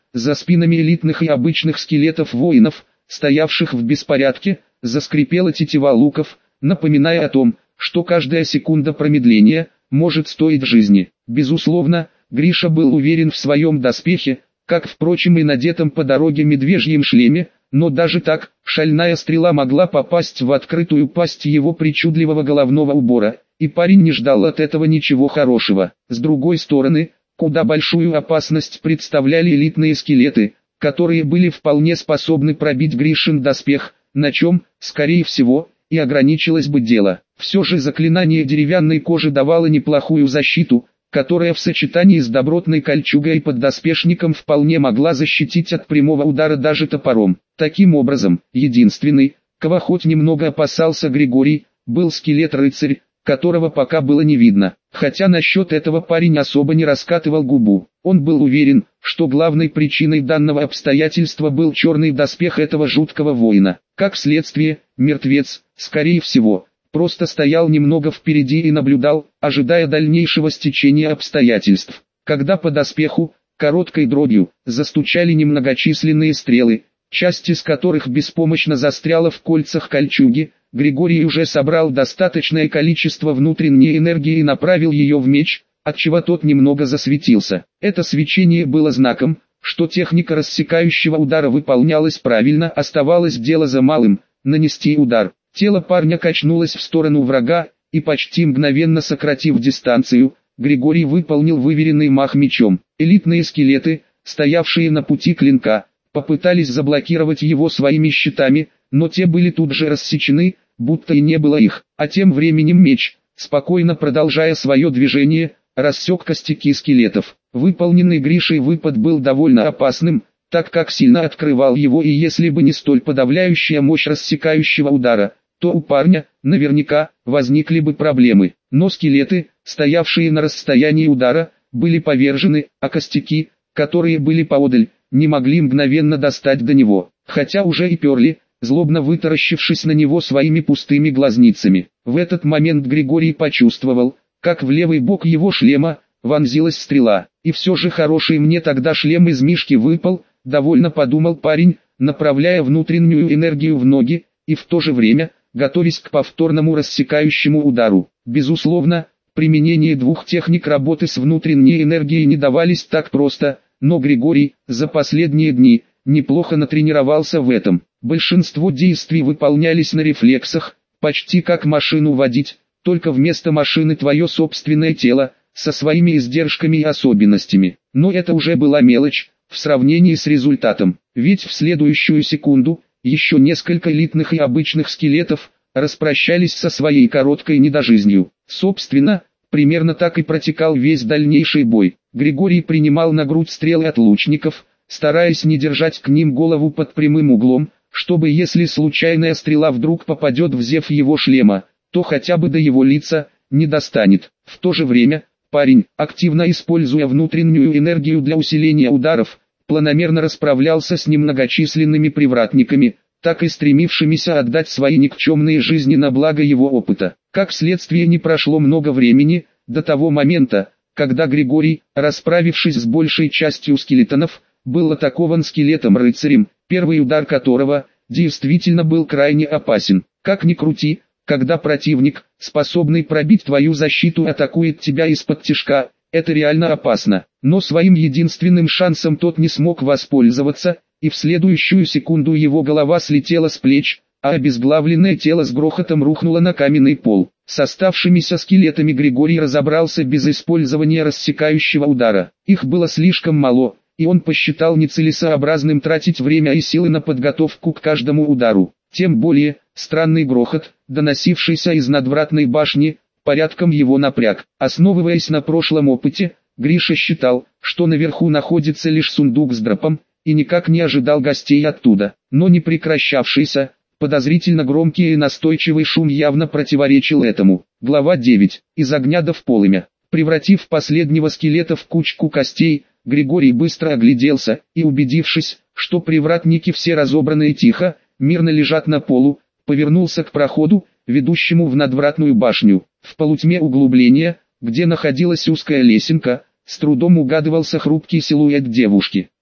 [SPEAKER 1] за спинами элитных и обычных скелетов воинов, стоявших в беспорядке, заскрипела тетива луков, напоминая о том, что каждая секунда промедления может стоить жизни. Безусловно, Гриша был уверен в своем доспехе, как, впрочем, и надетом по дороге медвежьем шлеме, но даже так, шальная стрела могла попасть в открытую пасть его причудливого головного убора, и парень не ждал от этого ничего хорошего. С другой стороны, куда большую опасность представляли элитные скелеты, которые были вполне способны пробить Гришин доспех, на чем, скорее всего, и ограничилось бы дело. Все же заклинание деревянной кожи давало неплохую защиту, которая в сочетании с добротной кольчугой и поддоспешником вполне могла защитить от прямого удара даже топором. Таким образом, единственный, кого хоть немного опасался Григорий, был скелет-рыцарь, которого пока было не видно. Хотя насчет этого парень особо не раскатывал губу. Он был уверен, что главной причиной данного обстоятельства был черный доспех этого жуткого воина. Как следствие, мертвец, скорее всего, просто стоял немного впереди и наблюдал, ожидая дальнейшего стечения обстоятельств. Когда по доспеху, короткой дробью, застучали немногочисленные стрелы, часть из которых беспомощно застряла в кольцах кольчуги, Григорий уже собрал достаточное количество внутренней энергии и направил ее в меч, отчего тот немного засветился. Это свечение было знаком, что техника рассекающего удара выполнялась правильно, оставалось дело за малым – нанести удар. Тело парня качнулось в сторону врага, и почти мгновенно сократив дистанцию, Григорий выполнил выверенный мах мечом. Элитные скелеты, стоявшие на пути клинка, попытались заблокировать его своими щитами, но те были тут же рассечены, будто и не было их. А тем временем меч, спокойно продолжая свое движение, рассек костяки скелетов. Выполненный Гришей выпад был довольно опасным, так как сильно открывал его, и если бы не столь подавляющая мощь рассекающего удара, то у парня, наверняка, возникли бы проблемы. Но скелеты, стоявшие на расстоянии удара, были повержены, а костяки, которые были поодаль, не могли мгновенно достать до него, хотя уже и перли, злобно вытаращившись на него своими пустыми глазницами. В этот момент Григорий почувствовал, как в левый бок его шлема вонзилась стрела. И все же хороший мне тогда шлем из мишки выпал, довольно подумал парень, направляя внутреннюю энергию в ноги, и в то же время, готовясь к повторному рассекающему удару. Безусловно, применение двух техник работы с внутренней энергией не давались так просто, но Григорий, за последние дни, неплохо натренировался в этом. Большинство действий выполнялись на рефлексах, почти как машину водить, только вместо машины твое собственное тело, со своими издержками и особенностями. Но это уже была мелочь, в сравнении с результатом. Ведь в следующую секунду, еще несколько элитных и обычных скелетов, распрощались со своей короткой недожизнью. Собственно, примерно так и протекал весь дальнейший бой. Григорий принимал на грудь стрелы от лучников, стараясь не держать к ним голову под прямым углом, чтобы если случайная стрела вдруг попадет в зев его шлема, то хотя бы до его лица не достанет. В то же время, парень, активно используя внутреннюю энергию для усиления ударов, планомерно расправлялся с немногочисленными привратниками, так и стремившимися отдать свои никчемные жизни на благо его опыта. Как следствие, не прошло много времени, до того момента, когда Григорий, расправившись с большей частью скелетонов, был атакован скелетом-рыцарем, первый удар которого, действительно был крайне опасен. Как ни крути, когда противник, способный пробить твою защиту, атакует тебя из-под тишка, это реально опасно. Но своим единственным шансом тот не смог воспользоваться, и в следующую секунду его голова слетела с плеч, а обезглавленное тело с грохотом рухнуло на каменный пол. С оставшимися скелетами Григорий разобрался без использования рассекающего удара. Их было слишком мало, и он посчитал нецелесообразным тратить время и силы на подготовку к каждому удару. Тем более, странный грохот, доносившийся из надвратной башни, порядком его напряг. Основываясь на прошлом опыте, Гриша считал, что наверху находится лишь сундук с дропом, и никак не ожидал гостей оттуда. Но не прекращавшийся, подозрительно громкий и настойчивый шум явно противоречил этому. Глава девять. Из огня до в полымя. Превратив последнего скелета в кучку костей, Григорий быстро огляделся, и убедившись, что привратники все разобраны и тихо, мирно лежат на полу, повернулся к проходу, ведущему в надвратную башню. В полутьме углубления, где находилась узкая лесенка, с трудом угадывался хрупкий силуэт девушки.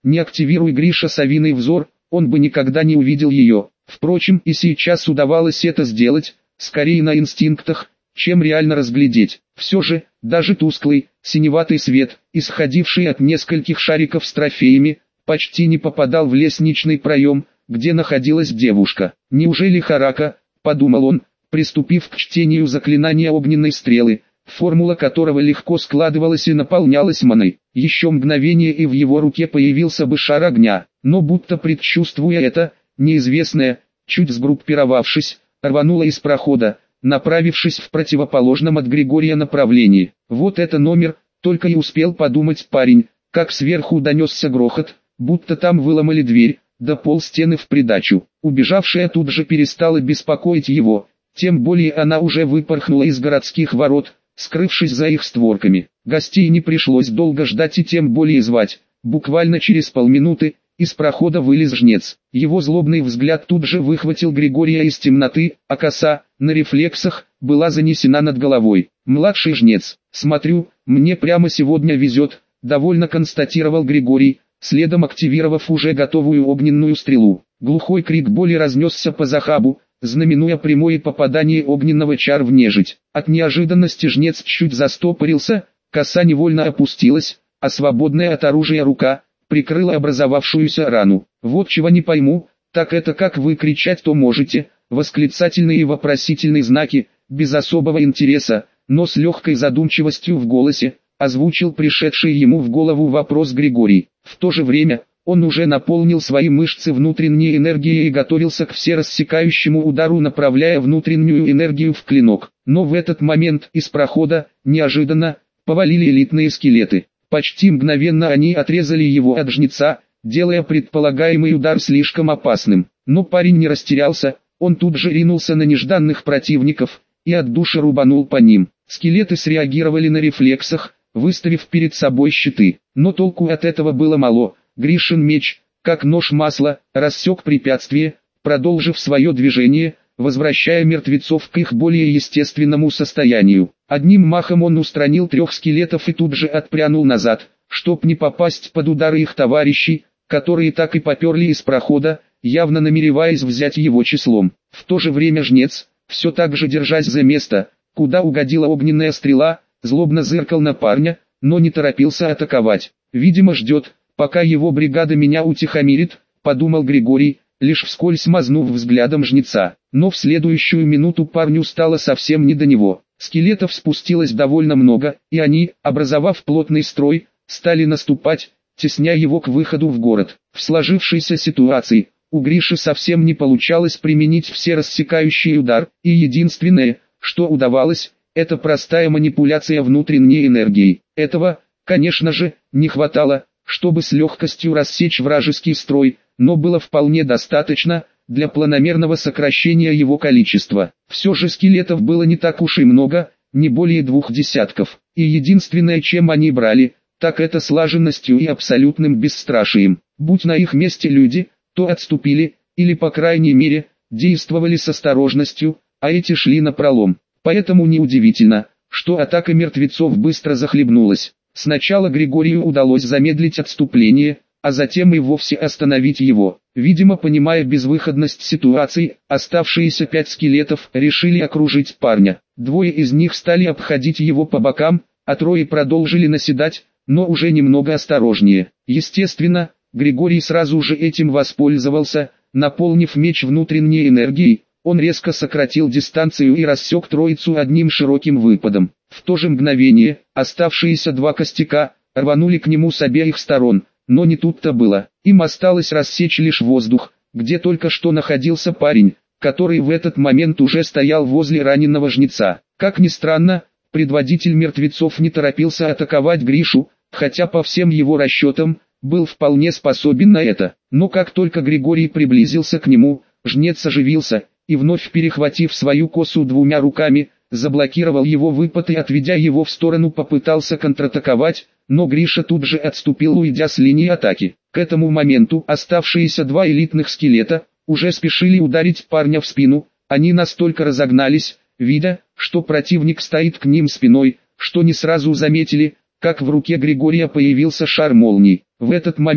[SPEAKER 1] Не активируй Гриша совиный взор, он бы никогда не увидел ее. Впрочем, и сейчас удавалось это сделать, скорее на инстинктах, чем реально разглядеть. Все же, даже тусклый, синеватый свет, исходивший от нескольких шариков с трофеями, почти не попадал в лестничный проем, где находилась девушка. «Неужели Харака?» – подумал он, приступив к чтению заклинания огненной стрелы, формула которого легко складывалась и наполнялась маной. Еще мгновение, и в его руке появился бы шар огня, но будто предчувствуя это, неизвестное, чуть сгруппировавшись, рвануло из прохода, направившись в противоположном от Григория направлении. Вот это номер, только и успел подумать парень, как сверху донесся грохот, будто там выломали дверь, да пол стены в придачу. Убежавшая тут же перестала беспокоить его, тем более она уже выпорхнула из городских ворот, скрывшись за их створками. Гостей не пришлось долго ждать и тем более звать. Буквально через полминуты из прохода вылез жнец. Его злобный взгляд тут же выхватил Григория из темноты, а коса, на рефлексах, была занесена над головой. «Младший жнец, смотрю, мне прямо сегодня везет», — довольно констатировал Григорий, следом активировав уже готовую огненную стрелу. Глухой крик боли разнесся по захабу, знаменуя прямое попадание огненного чар в нежить. От неожиданности жнец чуть застопорился, коса невольно опустилась, а свободная от оружия рука прикрыла образовавшуюся рану. «Вот чего не пойму, так это как вы кричать то можете», восклицательные и вопросительные знаки, без особого интереса, но с легкой задумчивостью в голосе, озвучил пришедший ему в голову вопрос Григорий. В то же время, он уже наполнил свои мышцы внутренней энергией и готовился к всерассекающему удару, направляя внутреннюю энергию в клинок. Но в этот момент из прохода, неожиданно, повалили элитные скелеты. Почти мгновенно они отрезали его от жнеца, делая предполагаемый удар слишком опасным. Но парень не растерялся, он тут же ринулся на нежданных противников и от души рубанул по ним. Скелеты среагировали на рефлексах, выставив перед собой щиты. Но толку от этого было мало. Гришин меч, как нож масла, рассек препятствие, продолжив свое движение, возвращая мертвецов к их более естественному состоянию. Одним махом он устранил трех скелетов и тут же отпрянул назад, чтоб не попасть под удары их товарищей, которые так и поперли из прохода, явно намереваясь взять его числом. В то же время жнец, все так же держась за место, куда угодила огненная стрела, злобно зыркал на парня, но не торопился атаковать. «Видимо, ждет, пока его бригада меня утихомирит», — подумал Григорий, лишь вскользь мазнув взглядом жнеца. Но в следующую минуту парню стало совсем не до него. Скелетов спустилось довольно много, и они, образовав плотный строй, стали наступать, тесня его к выходу в город. В сложившейся ситуации, у Гриши совсем не получалось применить всерассекающий удар, и единственное, что удавалось, это простая манипуляция внутренней энергией. Этого, конечно же, не хватало, чтобы с легкостью рассечь вражеский строй, но было вполне достаточно для планомерного сокращения его количества. Все же скелетов было не так уж и много, не более двух десятков, и единственное, чем они брали, так это слаженностью и абсолютным бесстрашием. Будь на их месте люди, то отступили, или по крайней мере, действовали с осторожностью, а эти шли напролом. Поэтому неудивительно, что атака мертвецов быстро захлебнулась. Сначала Григорию удалось замедлить отступление, а затем и вовсе остановить его. Видимо, понимая безвыходность ситуации, оставшиеся пять скелетов решили окружить парня. Двое из них стали обходить его по бокам, а трое продолжили наседать, но уже немного осторожнее. Естественно, Григорий сразу же этим воспользовался, наполнив меч внутренней энергией. Он резко сократил дистанцию и рассек троицу одним широким выпадом. В то же мгновение, оставшиеся два костяка, рванули к нему с обеих сторон, но не тут-то было. Им осталось рассечь лишь воздух, где только что находился парень, который в этот момент уже стоял возле раненого жнеца. Как ни странно, предводитель мертвецов не торопился атаковать Гришу, хотя по всем его расчетам, был вполне способен на это. Но как только Григорий приблизился к нему, жнец оживился, и вновь перехватив свою косу двумя руками, заблокировал его выпад и, отведя его в сторону, попытался контратаковать, но Гриша тут же отступил, уйдя с линии атаки. К этому моменту оставшиеся два элитных скелета уже спешили ударить парня в спину. Они настолько разогнались, видя, что противник стоит к ним спиной, что не сразу заметили, как в руке Григория появился шар молний. В этот момент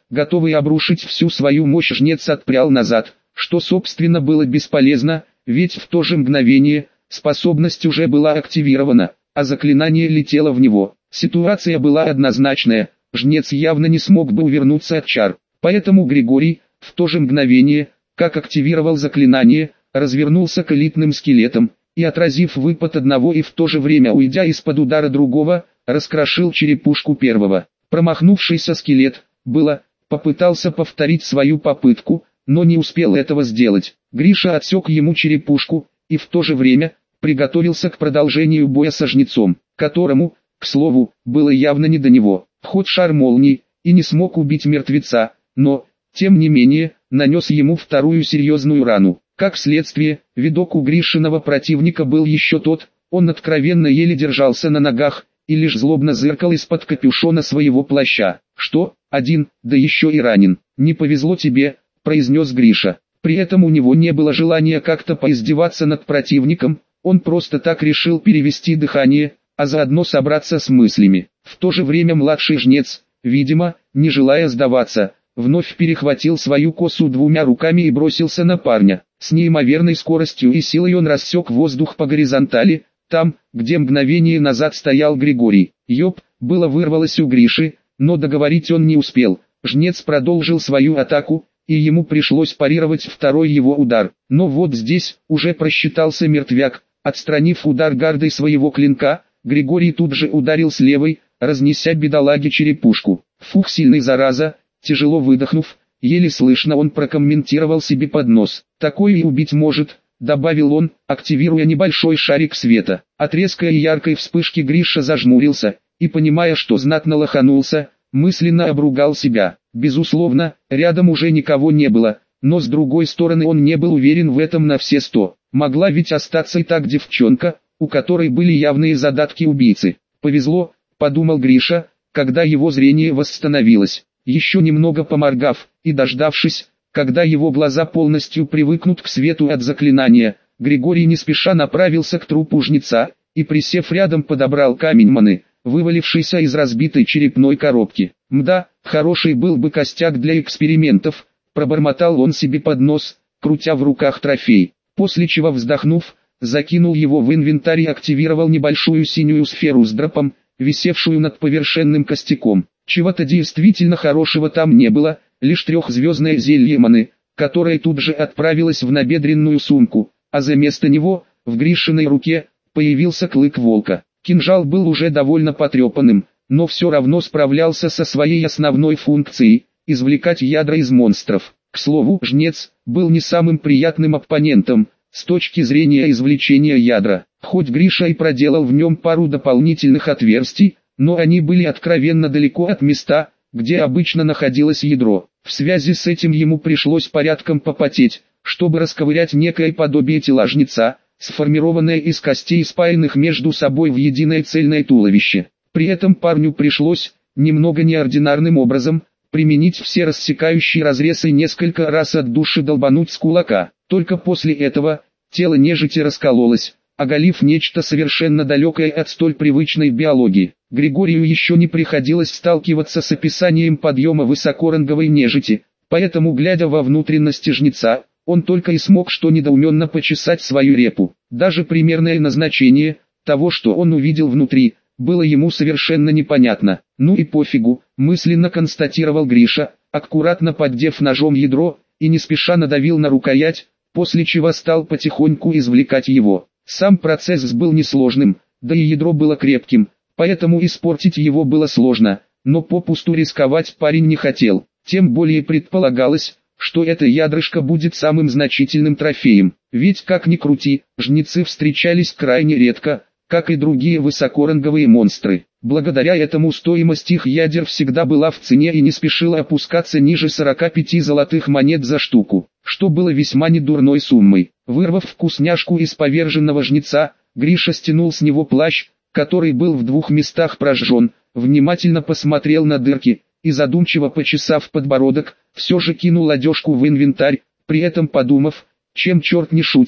[SPEAKER 1] готовый обрушить всю свою мощь, жнец отпрял назад, что собственно было бесполезно, ведь в то же мгновение способность уже была активирована, а заклинание летело в него. Ситуация была однозначная, жнец явно не смог бы увернуться от чар, поэтому Григорий, в то же мгновение, как активировал заклинание, развернулся к элитным скелетам, и отразив выпад одного и в то же время уйдя из-под удара другого, раскрошил черепушку первого. Промахнувшийся скелет, было, попытался повторить свою попытку, но не успел этого сделать. Гриша отсек ему черепушку, и в то же время, приготовился к продолжению боя со жнецом, которому, к слову, было явно не до него. Хоть шар молнии, и не смог убить мертвеца, но, тем не менее, нанес ему вторую серьезную рану. Как следствие, видок у Гришиного противника был еще тот, он откровенно еле держался на ногах, и лишь злобно зыркал из-под капюшона своего плаща. «Что, один, да еще и ранен? Не повезло тебе», — произнес Гриша. При этом у него не было желания как-то поиздеваться над противником, он просто так решил перевести дыхание, а заодно собраться с мыслями. В то же время младший жнец, видимо, не желая сдаваться, вновь перехватил свою косу двумя руками и бросился на парня. С неимоверной скоростью и силой он рассек воздух по горизонтали, там, где мгновение назад стоял Григорий. «Ёп», было вырвалось у Гриши, но договорить он не успел. Жнец продолжил свою атаку, и ему пришлось парировать второй его удар. Но вот здесь уже просчитался мертвяк. Отстранив удар гардой своего клинка, Григорий тут же ударил с левой, разнеся бедолаге черепушку. «Фух, сильный зараза», тяжело выдохнув, еле слышно он прокомментировал себе под нос. «Такое и убить может», добавил он, активируя небольшой шарик света. От резкой и яркой вспышки Гриша зажмурился, и, понимая, что знатно лоханулся, мысленно обругал себя. Безусловно, рядом уже никого не было, но с другой стороны он не был уверен в этом на все сто. Могла ведь остаться и так девчонка, у которой были явные задатки убийцы. «Повезло», подумал Гриша, когда его зрение восстановилось. Еще немного поморгав, и дождавшись, когда его глаза полностью привыкнут к свету от заклинания, Григорий не спеша направился к трупу жнеца, и присев рядом подобрал камень маны, вывалившийся из разбитой черепной коробки. «Мда, хороший был бы костяк для экспериментов», пробормотал он себе под нос, крутя в руках трофей, после чего, вздохнув, закинул его в инвентарь и активировал небольшую синюю сферу с дропом, висевшую над повершенным костяком. Чего-то действительно хорошего там не было, лишь трехзвездное зелье маны, которое тут же отправилось в набедренную сумку, а за место него, в Гришиной руке, появился клык волка. Кинжал был уже довольно потрепанным, но все равно справлялся со своей основной функцией – извлекать ядра из монстров. К слову, жнец был не самым приятным оппонентом с точки зрения извлечения ядра. Хоть Гриша и проделал в нем пару дополнительных отверстий, но они были откровенно далеко от места, где обычно находилось ядро. В связи с этим ему пришлось порядком попотеть, чтобы расковырять некое подобие тела жнеца, сформированное из костей, спаянных между собой в единое цельное туловище. При этом парню пришлось, немного неординарным образом, применить все рассекающие разрезы и несколько раз от души долбануть с кулака. Только после этого тело нежити раскололось, оголив нечто совершенно далекое от столь привычной биологии. Григорию еще не приходилось сталкиваться с описанием подъема высокоранговой нежити, поэтому, глядя во внутренности жнеца, он только и смог что недоуменно почесать свою репу. Даже примерное назначение того, что он увидел внутри, было ему совершенно непонятно. «Ну и пофигу», мысленно констатировал Гриша, аккуратно поддев ножом ядро, и не спеша надавил на рукоять, после чего стал потихоньку извлекать его. Сам процесс был несложным, да и ядро было крепким, поэтому испортить его было сложно, но попусту рисковать парень не хотел. Тем более предполагалось, что это ядрышко будет самым значительным трофеем. Ведь как ни крути, жнецы встречались крайне редко, как и другие высокоранговые монстры. Благодаря этому стоимость их ядер всегда была в цене и не спешила опускаться ниже сорока пяти золотых монет за штуку, что было весьма недурной суммой. Вырвав вкусняшку из поверженного жнеца, Гриша стянул с него плащ, который был в двух местах прожжен, внимательно посмотрел на дырки, и задумчиво почесав подбородок, все же кинул одежку в инвентарь, при этом подумав, чем черт не шутит,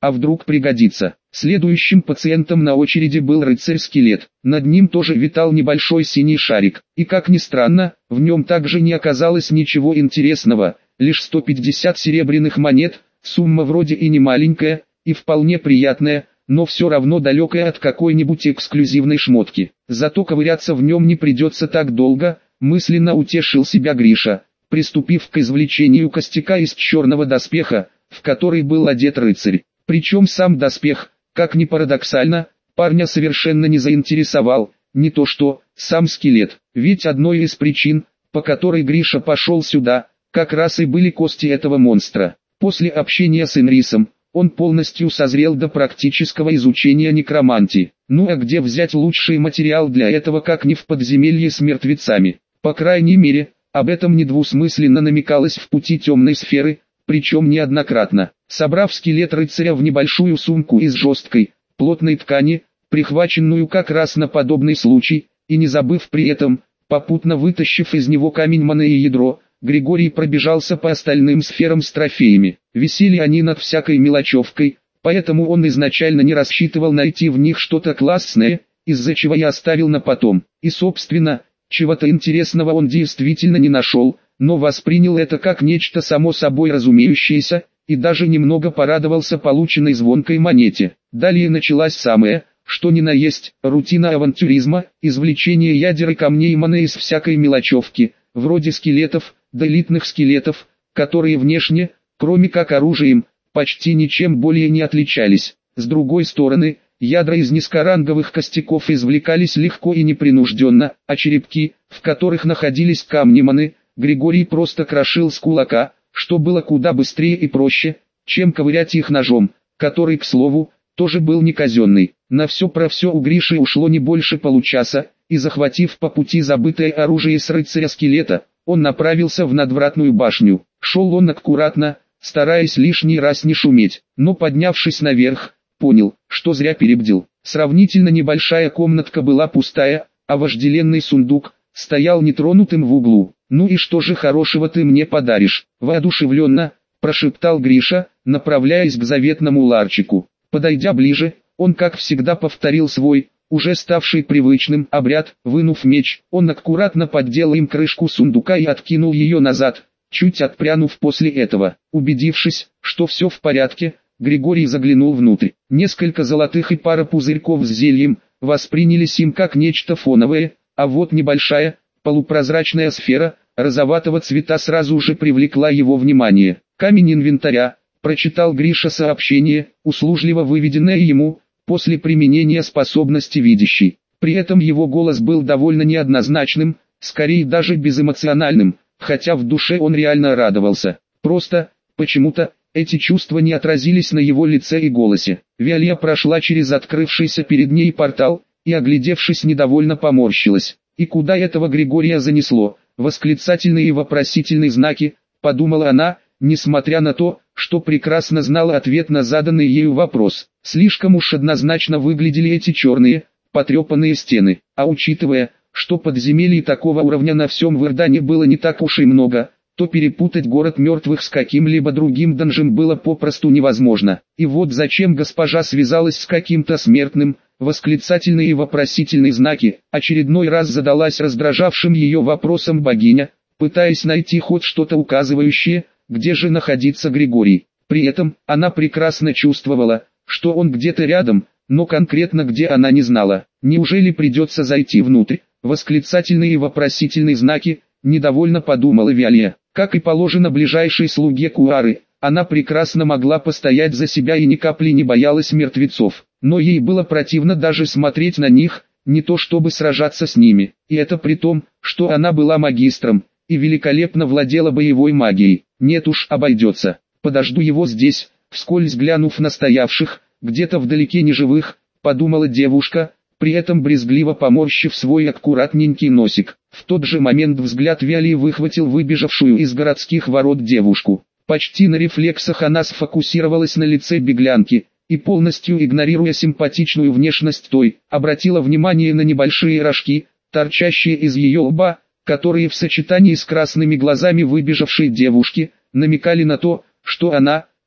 [SPEAKER 1] а вдруг пригодится. Следующим пациентом на очереди был рыцарь-скелет. Над ним тоже витал небольшой синий шарик. И как ни странно, в нем также не оказалось ничего интересного, лишь сто пятьдесят серебряных монет, сумма вроде и не маленькая, и вполне приятная, но все равно далекая от какой-нибудь эксклюзивной шмотки. Зато ковыряться в нем не придется так долго, мысленно утешил себя Гриша, приступив к извлечению костяка из черного доспеха, в который был одет рыцарь. Причем сам доспех, как ни парадоксально, парня совершенно не заинтересовал, не то что сам скелет. Ведь одной из причин, по которой Гриша пошел сюда, как раз и были кости этого монстра. После общения с Энрисом, он полностью созрел до практического изучения некромантии. Ну а где взять лучший материал для этого, как не в подземелье с мертвецами? По крайней мере, об этом недвусмысленно намекалось в пути темной сферы, причем неоднократно. Собрав скелет рыцаря в небольшую сумку из жесткой, плотной ткани, прихваченную как раз на подобный случай, и не забыв при этом, попутно вытащив из него камень-маны и ядро, Григорий пробежался по остальным сферам с трофеями. Висели они над всякой мелочевкой, поэтому он изначально не рассчитывал найти в них что-то классное, из-за чего я оставил на потом. И собственно, чего-то интересного он действительно не нашел, но воспринял это как нечто само собой разумеющееся, и даже немного порадовался полученной звонкой монете. Далее началась самая, что ни на есть, рутина авантюризма, извлечение ядер и камней маны из всякой мелочевки, вроде скелетов, да элитных скелетов, которые внешне, кроме как оружием, почти ничем более не отличались. С другой стороны, ядра из низкоранговых костяков извлекались легко и непринужденно, а черепки, в которых находились камни маны, Григорий просто крошил с кулака, что было куда быстрее и проще, чем ковырять их ножом, который, к слову, тоже был не казенный. На все про все у Гриши ушло не больше получаса, и захватив по пути забытое оружие с рыцаря-скелета, он направился в надвратную башню. Шел он аккуратно, стараясь лишний раз не шуметь, но поднявшись наверх, понял, что зря перебдел. Сравнительно небольшая комнатка была пустая, а вожделенный сундук стоял нетронутым в углу. «Ну и что же хорошего ты мне подаришь?» – воодушевленно прошептал Гриша, направляясь к заветному ларчику. Подойдя ближе, он как всегда повторил свой, уже ставший привычным, обряд. Вынув меч, он аккуратно поддел им крышку сундука и откинул ее назад, чуть отпрянув после этого. Убедившись, что все в порядке, Григорий заглянул внутрь. Несколько золотых и пара пузырьков с зельем воспринялись им как нечто фоновое, а вот небольшая, полупрозрачная сфера, розоватого цвета сразу же привлекла его внимание. «Камень инвентаря», прочитал Гриша сообщение, услужливо выведенное ему, после применения способности видящей. При этом его голос был довольно неоднозначным, скорее даже безэмоциональным, хотя в душе он реально радовался. Просто, почему-то, эти чувства не отразились на его лице и голосе. Виолия прошла через открывшийся перед ней портал, и, оглядевшись, недовольно поморщилась. И куда этого Григория занесло? Восклицательные и вопросительные знаки, подумала она, несмотря на то, что прекрасно знала ответ на заданный ею вопрос. Слишком уж однозначно выглядели эти черные, потрепанные стены. А учитывая, что подземелий такого уровня на всем Вырдане было не так уж и много, то перепутать город мертвых с каким-либо другим данжем было попросту невозможно. И вот зачем госпожа связалась с каким-то смертным, восклицательные и вопросительные знаки, очередной раз задалась раздражавшим ее вопросом богиня, пытаясь найти хоть что-то указывающее, где же находится Григорий. При этом, она прекрасно чувствовала, что он где-то рядом, но конкретно где она не знала. Неужели придется зайти внутрь? Восклицательные и вопросительные знаки, недовольно подумала Виолия. Как и положено ближайшей слуге Куары, она прекрасно могла постоять за себя и ни капли не боялась мертвецов. Но ей было противно даже смотреть на них, не то чтобы сражаться с ними. И это при том, что она была магистром, и великолепно владела боевой магией. Нет уж, обойдется. Подожду его здесь, вскользь глянув на стоявших, где-то вдалеке неживых, подумала девушка, при этом брезгливо поморщив свой аккуратненький носик. В тот же момент взгляд Виолии выхватил выбежавшую из городских ворот девушку. Почти на рефлексах она сфокусировалась на лице беглянки, и полностью игнорируя симпатичную внешность той, обратила внимание на небольшие рожки, торчащие из ее лба, которые в сочетании с красными глазами выбежавшей девушки, намекали на то, что она,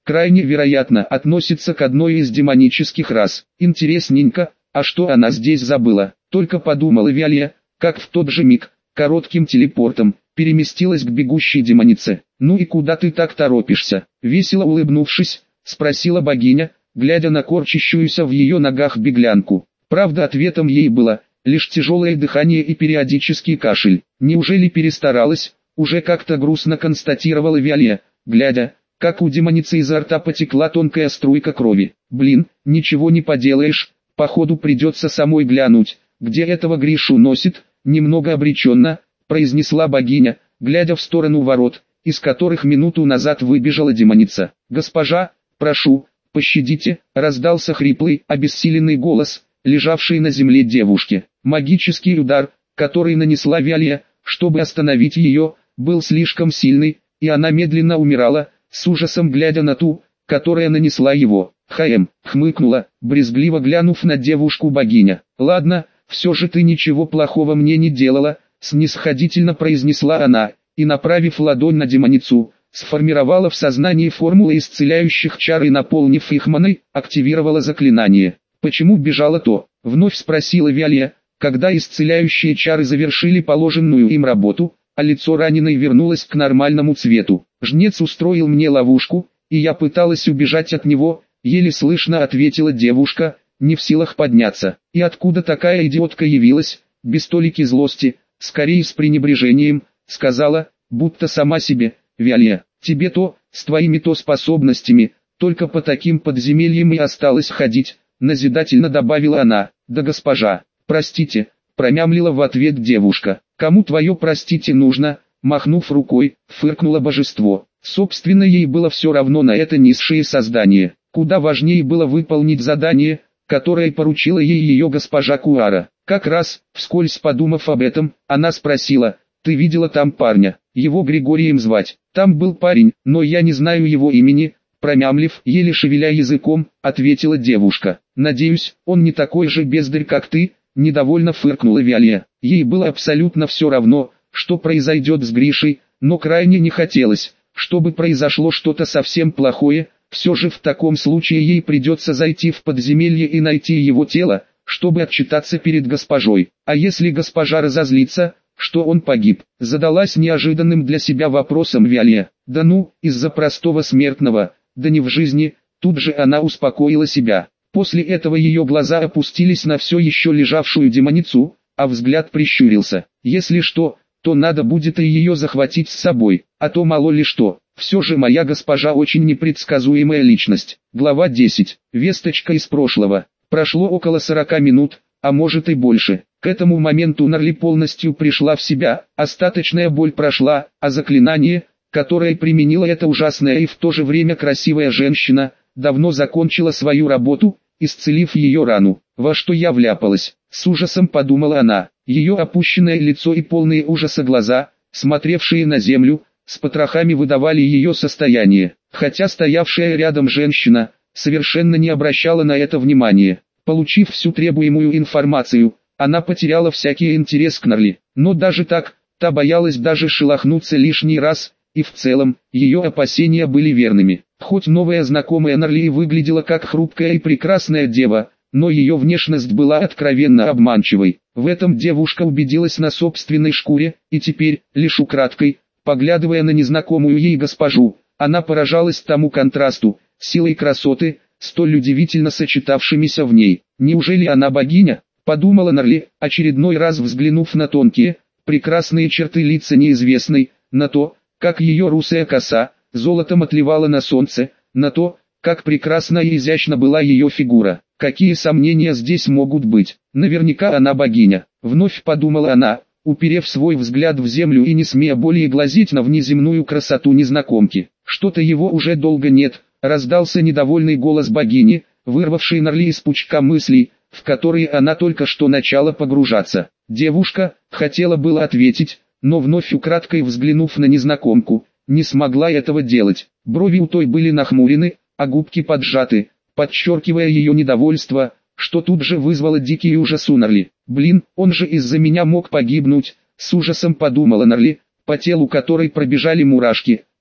[SPEAKER 1] крайне вероятно относится к одной из демонических рас. Интересненько, а что она здесь забыла? Только подумала Виолия, как в тот же миг, коротким телепортом, переместилась к бегущей демонице. «Ну и куда ты так торопишься?» Весело улыбнувшись, спросила богиня, глядя на корчащуюся в ее ногах беглянку. Правда, ответом ей было лишь тяжелое дыхание и периодический кашель. «Неужели перестаралась?» Уже как-то грустно констатировала Виолия, глядя, как у демоницы изо рта потекла тонкая струйка крови. «Блин, ничего не поделаешь, походу придется самой глянуть, где этого Гришу носит», немного обреченно, произнесла богиня, глядя в сторону ворот, из которых минуту назад выбежала демоница. «Госпожа, прошу, пощадите», раздался хриплый, обессиленный голос, лежавший на земле девушки. Магический удар, который нанесла Виолия, чтобы остановить ее, был слишком сильный, и она медленно умирала, с ужасом глядя на ту, которая нанесла его. «Хм», хмыкнула, брезгливо глянув на девушку богиня. «Ладно, все же ты ничего плохого мне не делала», снисходительно произнесла она, и, направив ладонь на демоницу, сформировала в сознании формулы исцеляющих чар и, наполнив их маной, активировала заклинание. «Почему бежала-то?» — вновь спросила Виолия, когда исцеляющие чары завершили положенную им работу, а лицо раненой вернулось к нормальному цвету. «Жнец устроил мне ловушку, и я пыталась убежать от него», — еле слышно ответила девушка, не в силах подняться. «И откуда такая идиотка явилась?» Без толики злости, скорее с пренебрежением, сказала, будто сама себе: «Виолия, тебе-то, с твоими-то способностями, только по таким подземельям и осталось ходить», назидательно добавила она. «Да госпожа, простите», промямлила в ответ девушка. «Кому твое простите нужно?» Махнув рукой, фыркнуло божество. Собственно, ей было все равно на это низшее создание. Куда важнее было выполнить задание, которое поручила ей ее госпожа Куара. Как раз, вскользь подумав об этом, она спросила: «Ты видела там парня? Его Григорием звать?» «Там был парень, но я не знаю его имени», промямлив, еле шевеля языком, ответила девушка. «Надеюсь, он не такой же бездарь, как ты», недовольно фыркнула Виолия. Ей было абсолютно все равно, что произойдет с Гришей, но крайне не хотелось, чтобы произошло что-то совсем плохое. Все же в таком случае ей придется зайти в подземелье и найти его тело, чтобы отчитаться перед госпожой. А если госпожа разозлится, что он погиб? Задалась неожиданным для себя вопросом Виолия. Да ну, из-за простого смертного, да не в жизни. Тут же она успокоила себя. После этого ее глаза опустились на все еще лежавшую демоницу, а взгляд прищурился. Если что, то надо будет и ее захватить с собой, а то мало ли что. Все же моя госпожа очень непредсказуемая личность. Глава десять. Весточка из прошлого. Прошло около сорока минут, а может и больше. К этому моменту Нарли полностью пришла в себя, остаточная боль прошла, а заклинание, которое применила эта ужасная и в то же время красивая женщина, давно закончила свою работу, исцелив ее рану. «Во что я вляпалась?» — с ужасом подумала она. Ее опущенное лицо и полные ужаса глаза, смотревшие на землю, с потрохами выдавали ее состояние, хотя стоявшая рядом женщина совершенно не обращала на это внимания. Получив всю требуемую информацию, она потеряла всякий интерес к Нарли, но даже так, та боялась даже шелохнуться лишний раз, и в целом, ее опасения были верными. Хоть новая знакомая Нарли выглядела как хрупкая и прекрасная дева, но ее внешность была откровенно обманчивой. В этом девушка убедилась на собственной шкуре, и теперь, лишь украдкой, поглядывая на незнакомую ей госпожу, она поражалась тому контрасту, силой красоты, столь удивительно сочетавшимися в ней. «Неужели она богиня?» — подумала Нарли, очередной раз взглянув на тонкие, прекрасные черты лица неизвестной, на то, как ее русая коса золотом отливала на солнце, на то, как прекрасна и изящна была ее фигура. Какие сомнения здесь могут быть? Наверняка она богиня. Вновь подумала она, уперев свой взгляд в землю и не смея более глазеть на внеземную красоту незнакомки. «Что-то его уже долго нет», — раздался недовольный голос богини, вырвавший Нарли из пучка мыслей, в которые она только что начала погружаться. Девушка хотела было ответить, но вновь украдкой взглянув на незнакомку, не смогла этого делать. Брови у той были нахмурены, а губки поджаты, подчеркивая ее недовольство, что тут же вызвало дикий ужас у Нарли. «Блин, он же из-за меня мог погибнуть», — с ужасом подумала Нарли, по телу которой пробежали мурашки,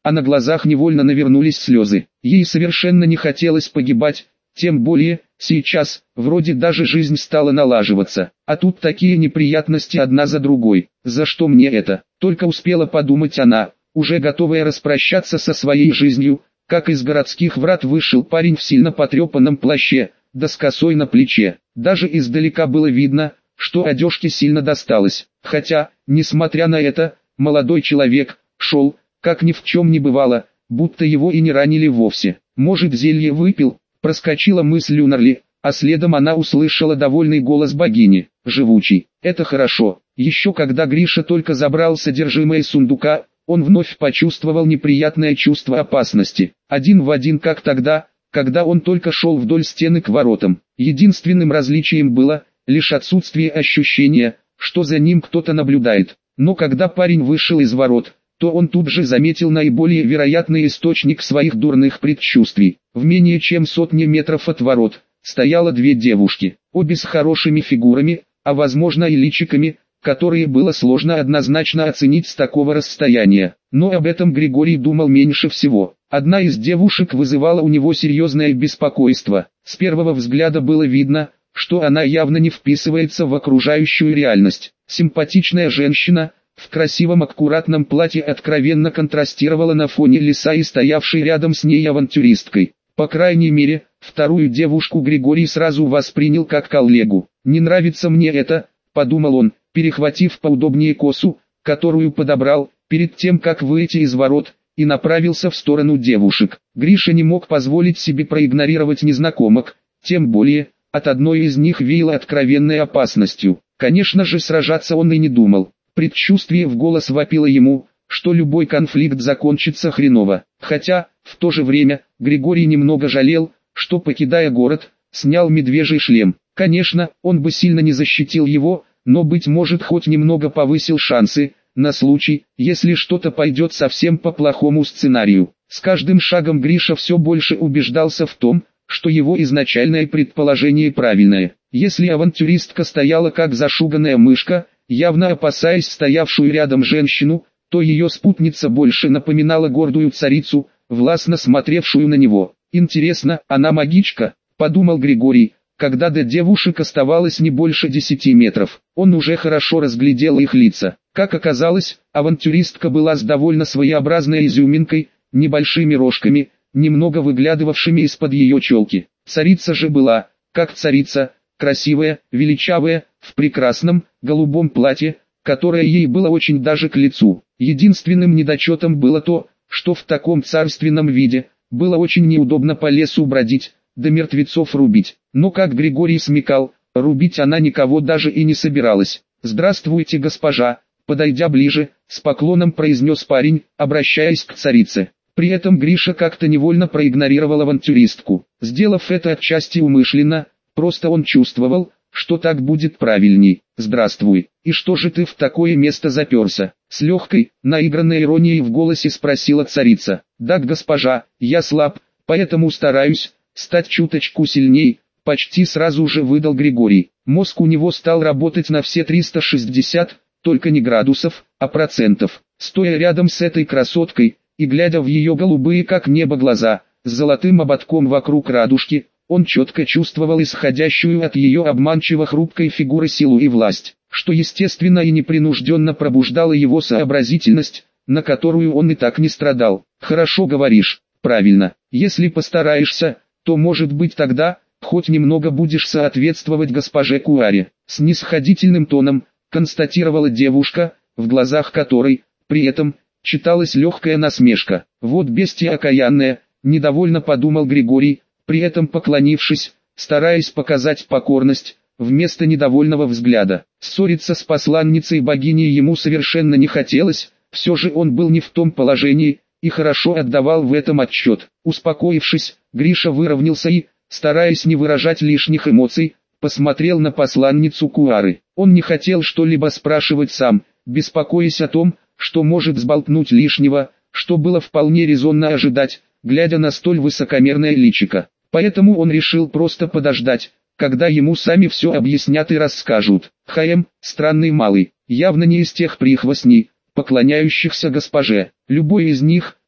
[SPEAKER 1] а на глазах невольно навернулись слезы. Ей совершенно не хотелось погибать, тем более, сейчас, вроде даже жизнь стала налаживаться, а тут такие неприятности одна за другой. За что мне это? Только успела подумать она, уже готовая распрощаться со своей жизнью, как из городских врат вышел парень в сильно потрепанном плаще, да с косой на плече. Даже издалека было видно, что одежке сильно досталось. Хотя, несмотря на это, молодой человек шел, как ни в чем не бывало, будто его и не ранили вовсе. Может, зелье выпил? Проскочила мысль у Норли, а следом она услышала довольный голос богини. Живучий. Это хорошо. Еще когда Гриша только забрал содержимое сундука, он вновь почувствовал неприятное чувство опасности. Один в один как тогда, когда он только шел вдоль стены к воротам. Единственным различием было лишь отсутствие ощущения, что за ним кто-то наблюдает. Но когда парень вышел из ворот, то он тут же заметил наиболее вероятный источник своих дурных предчувствий. В менее чем сотне метров от ворот стояло две девушки, обе с хорошими фигурами, а возможно и личиками, которые было сложно однозначно оценить с такого расстояния. Но об этом Григорий думал меньше всего. Одна из девушек вызывала у него серьезное беспокойство. С первого взгляда было видно, что она явно не вписывается в окружающую реальность. Симпатичная женщина в красивом аккуратном платье откровенно контрастировала на фоне леса и стоявшей рядом с ней авантюристкой. По крайней мере, вторую девушку Григорий сразу воспринял как коллегу. «Не нравится мне это», — подумал он, перехватив поудобнее косу, которую подобрал, перед тем как выйти из ворот, и направился в сторону девушек. Гриша не мог позволить себе проигнорировать незнакомок, тем более, от одной из них веяло откровенной опасностью. Конечно же, сражаться он и не думал. Предчувствие в голос вопило ему, что любой конфликт закончится хреново. Хотя, в то же время, Григорий немного жалел, что, покидая город, снял медвежий шлем. Конечно, он бы сильно не защитил его, но, быть может, хоть немного повысил шансы, на случай, если что-то пойдет совсем по плохому сценарию. С каждым шагом Гриша все больше убеждался в том, что его изначальное предположение правильное. Если авантюристка стояла как зашуганная мышка, явно опасаясь стоявшую рядом женщину, то ее спутница больше напоминала гордую царицу, властно смотревшую на него. «Интересно, она магичка?» – подумал Григорий, когда до девушек оставалось не больше десяти метров. Он уже хорошо разглядел их лица. Как оказалось, авантюристка была с довольно своеобразной изюминкой, небольшими рожками, немного выглядывавшими из-под ее челки. Царица же была, как царица, красивая, величавая, в прекрасном, голубом платье, которое ей было очень даже к лицу. Единственным недочетом было то, что в таком царственном виде было очень неудобно по лесу бродить, да мертвецов рубить. Но как Григорий смекал, рубить она никого даже и не собиралась. «Здравствуйте, госпожа», подойдя ближе, с поклоном произнес парень, обращаясь к царице. При этом Гриша как-то невольно проигнорировал авантюристку. Сделав это отчасти умышленно, просто он чувствовал, что так будет правильней. «Здравствуй, и что же ты в такое место заперся?» С легкой, наигранной иронией в голосе спросила царица. «Да, госпожа, я слаб, поэтому стараюсь стать чуточку сильней», почти сразу же выдал Григорий. Мозг у него стал работать на все триста шестьдесят, только не градусов, а процентов. Стоя рядом с этой красоткой, и глядя в ее голубые как небо глаза, с золотым ободком вокруг радужки, он четко чувствовал исходящую от ее обманчиво хрупкой фигуры силу и власть, что естественно и непринужденно пробуждало его сообразительность, на которую он и так не страдал. «Хорошо говоришь, правильно, если постараешься, то может быть тогда, хоть немного будешь соответствовать госпоже Куаре», снисходительным тоном констатировала девушка, в глазах которой, при этом, читалась легкая насмешка. «Вот бестия окаянная», недовольно подумал Григорий, при этом поклонившись, стараясь показать покорность, вместо недовольного взгляда. Ссориться с посланницей богини ему совершенно не хотелось, все же он был не в том положении, и хорошо отдавал в этом отчет. Успокоившись, Гриша выровнялся и, стараясь не выражать лишних эмоций, посмотрел на посланницу Куары. Он не хотел что-либо спрашивать сам, беспокоясь о том, что может сболтнуть лишнего, что было вполне резонно ожидать, глядя на столь высокомерное личико. Поэтому он решил просто подождать, когда ему сами все объяснят и расскажут. Хаем, странный малый, явно не из тех прихвостней, поклоняющихся госпоже. Любой из них,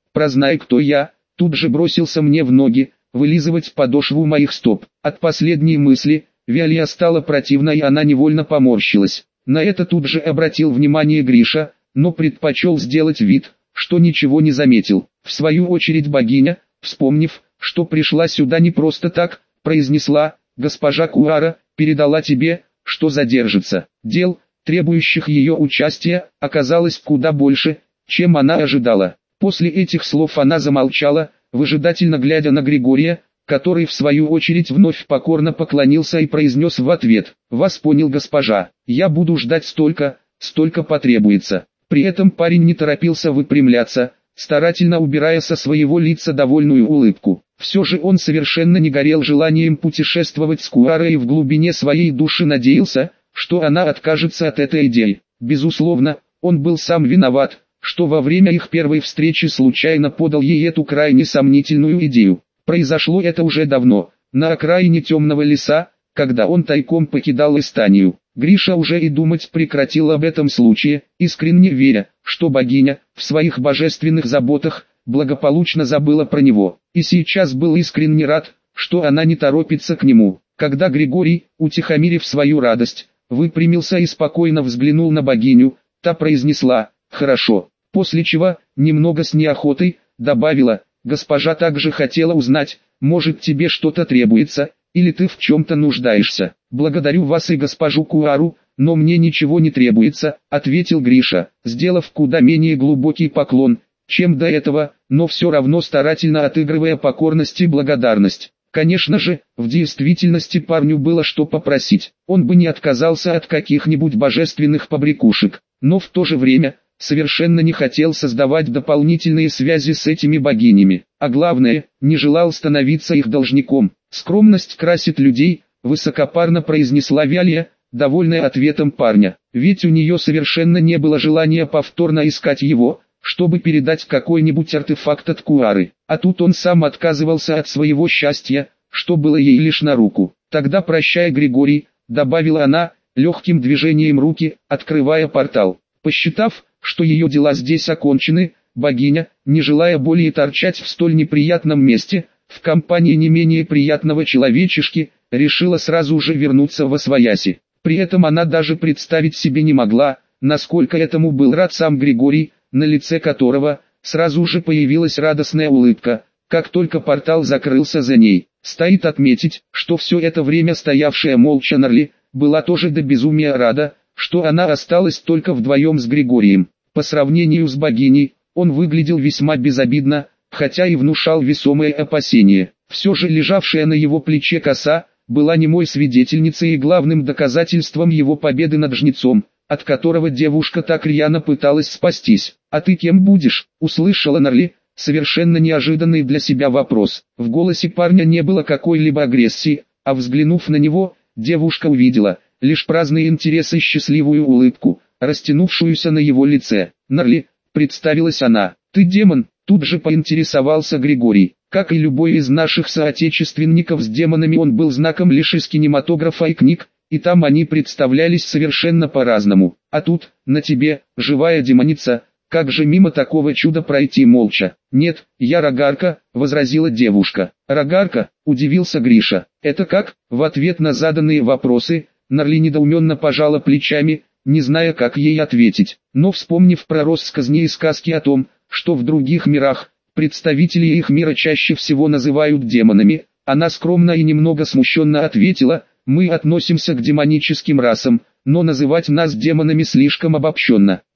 [SPEAKER 1] прознай, кто я, тут же бросился мне в ноги, вылизывать подошву моих стоп. От последней мысли, Виолия стало противно и она невольно поморщилась. На это тут же обратил внимание Гриша, но предпочел сделать вид, что ничего не заметил. В свою очередь богиня, вспомнив, что пришла сюда не просто так, произнесла: «Госпожа Куара передала тебе, что задержится». Дел, требующих ее участия, оказалось куда больше, чем она ожидала. После этих слов она замолчала, выжидательно глядя на Григория, который в свою очередь вновь покорно поклонился и произнес в ответ: «Вас понял, госпожа, я буду ждать столько, столько потребуется». При этом парень не торопился выпрямляться, старательно убирая со своего лица довольную улыбку. Все же он совершенно не горел желанием путешествовать с Куарой и в глубине своей души надеялся, что она откажется от этой идеи. Безусловно, он был сам виноват, что во время их первой встречи случайно подал ей эту крайне сомнительную идею. Произошло это уже давно, на окраине темного леса, когда он тайком покидал Эстанию. Гриша уже и думать прекратил об этом случае, искренне веря, что богиня, в своих божественных заботах, благополучно забыла про него. И сейчас был искренне рад, что она не торопится к нему. Когда Григорий, утихомирив свою радость, выпрямился и спокойно взглянул на богиню, та произнесла: «Хорошо», после чего, немного с неохотой, добавила: «Госпожа также хотела узнать, может тебе что-то требуется, или ты в чем-то нуждаешься». «Благодарю вас и госпожу Куару, но мне ничего не требуется», — ответил Гриша, сделав куда менее глубокий поклон, чем до этого, но все равно старательно отыгрывая покорность и благодарность. Конечно же, в действительности парню было что попросить, он бы не отказался от каких-нибудь божественных побрякушек, но в то же время совершенно не хотел создавать дополнительные связи с этими богинями, а главное, не желал становиться их должником. «Скромность красит людей», — высокопарно произнесла Виолия, довольная ответом парня, ведь у нее совершенно не было желания повторно искать его, чтобы передать какой-нибудь артефакт от Куары, а тут он сам отказывался от своего счастья, что было ей лишь на руку. «Тогда прощай, Григорий», — добавила она, легким движением руки, открывая портал. Посчитав, что ее дела здесь окончены, богиня, не желая более торчать в столь неприятном месте, в компании не менее приятного человечишки, решила сразу же вернуться восвояси. При этом она даже представить себе не могла, насколько этому был рад сам Григорий, на лице которого сразу же появилась радостная улыбка, как только портал закрылся за ней. Стоит отметить, что все это время стоявшая молча Нарли, была тоже до безумия рада, что она осталась только вдвоем с Григорием. По сравнению с богиней, он выглядел весьма безобидно, хотя и внушал весомые опасения. Все же лежавшая на его плече коса, была немой свидетельницей и главным доказательством его победы над жнецом, от которого девушка так рьяно пыталась спастись. «А ты кем будешь?» — услышала Нарли, совершенно неожиданный для себя вопрос. В голосе парня не было какой-либо агрессии, а взглянув на него, девушка увидела лишь праздный интерес и счастливую улыбку, растянувшуюся на его лице. «Нарли», — представилась она, — «ты демон?» — тут же поинтересовался Григорий. Как и любой из наших соотечественников с демонами, он был знаком лишь из кинематографа и книг, и там они представлялись совершенно по-разному. А тут, на тебе, живая демоница, как же мимо такого чуда пройти молча? «Нет, я Рогарка», — возразила девушка. «Рогарка?» — удивился Гриша. «Это как?» В ответ на заданные вопросы, Нарли недоуменно пожала плечами, не зная, как ей ответить. Но вспомнив про россказни и сказки о том, что в других мирах, представители их мира чаще всего называют демонами, она скромно и немного смущенно ответила: «Мы относимся к демоническим расам, но называть нас демонами слишком обобщенно».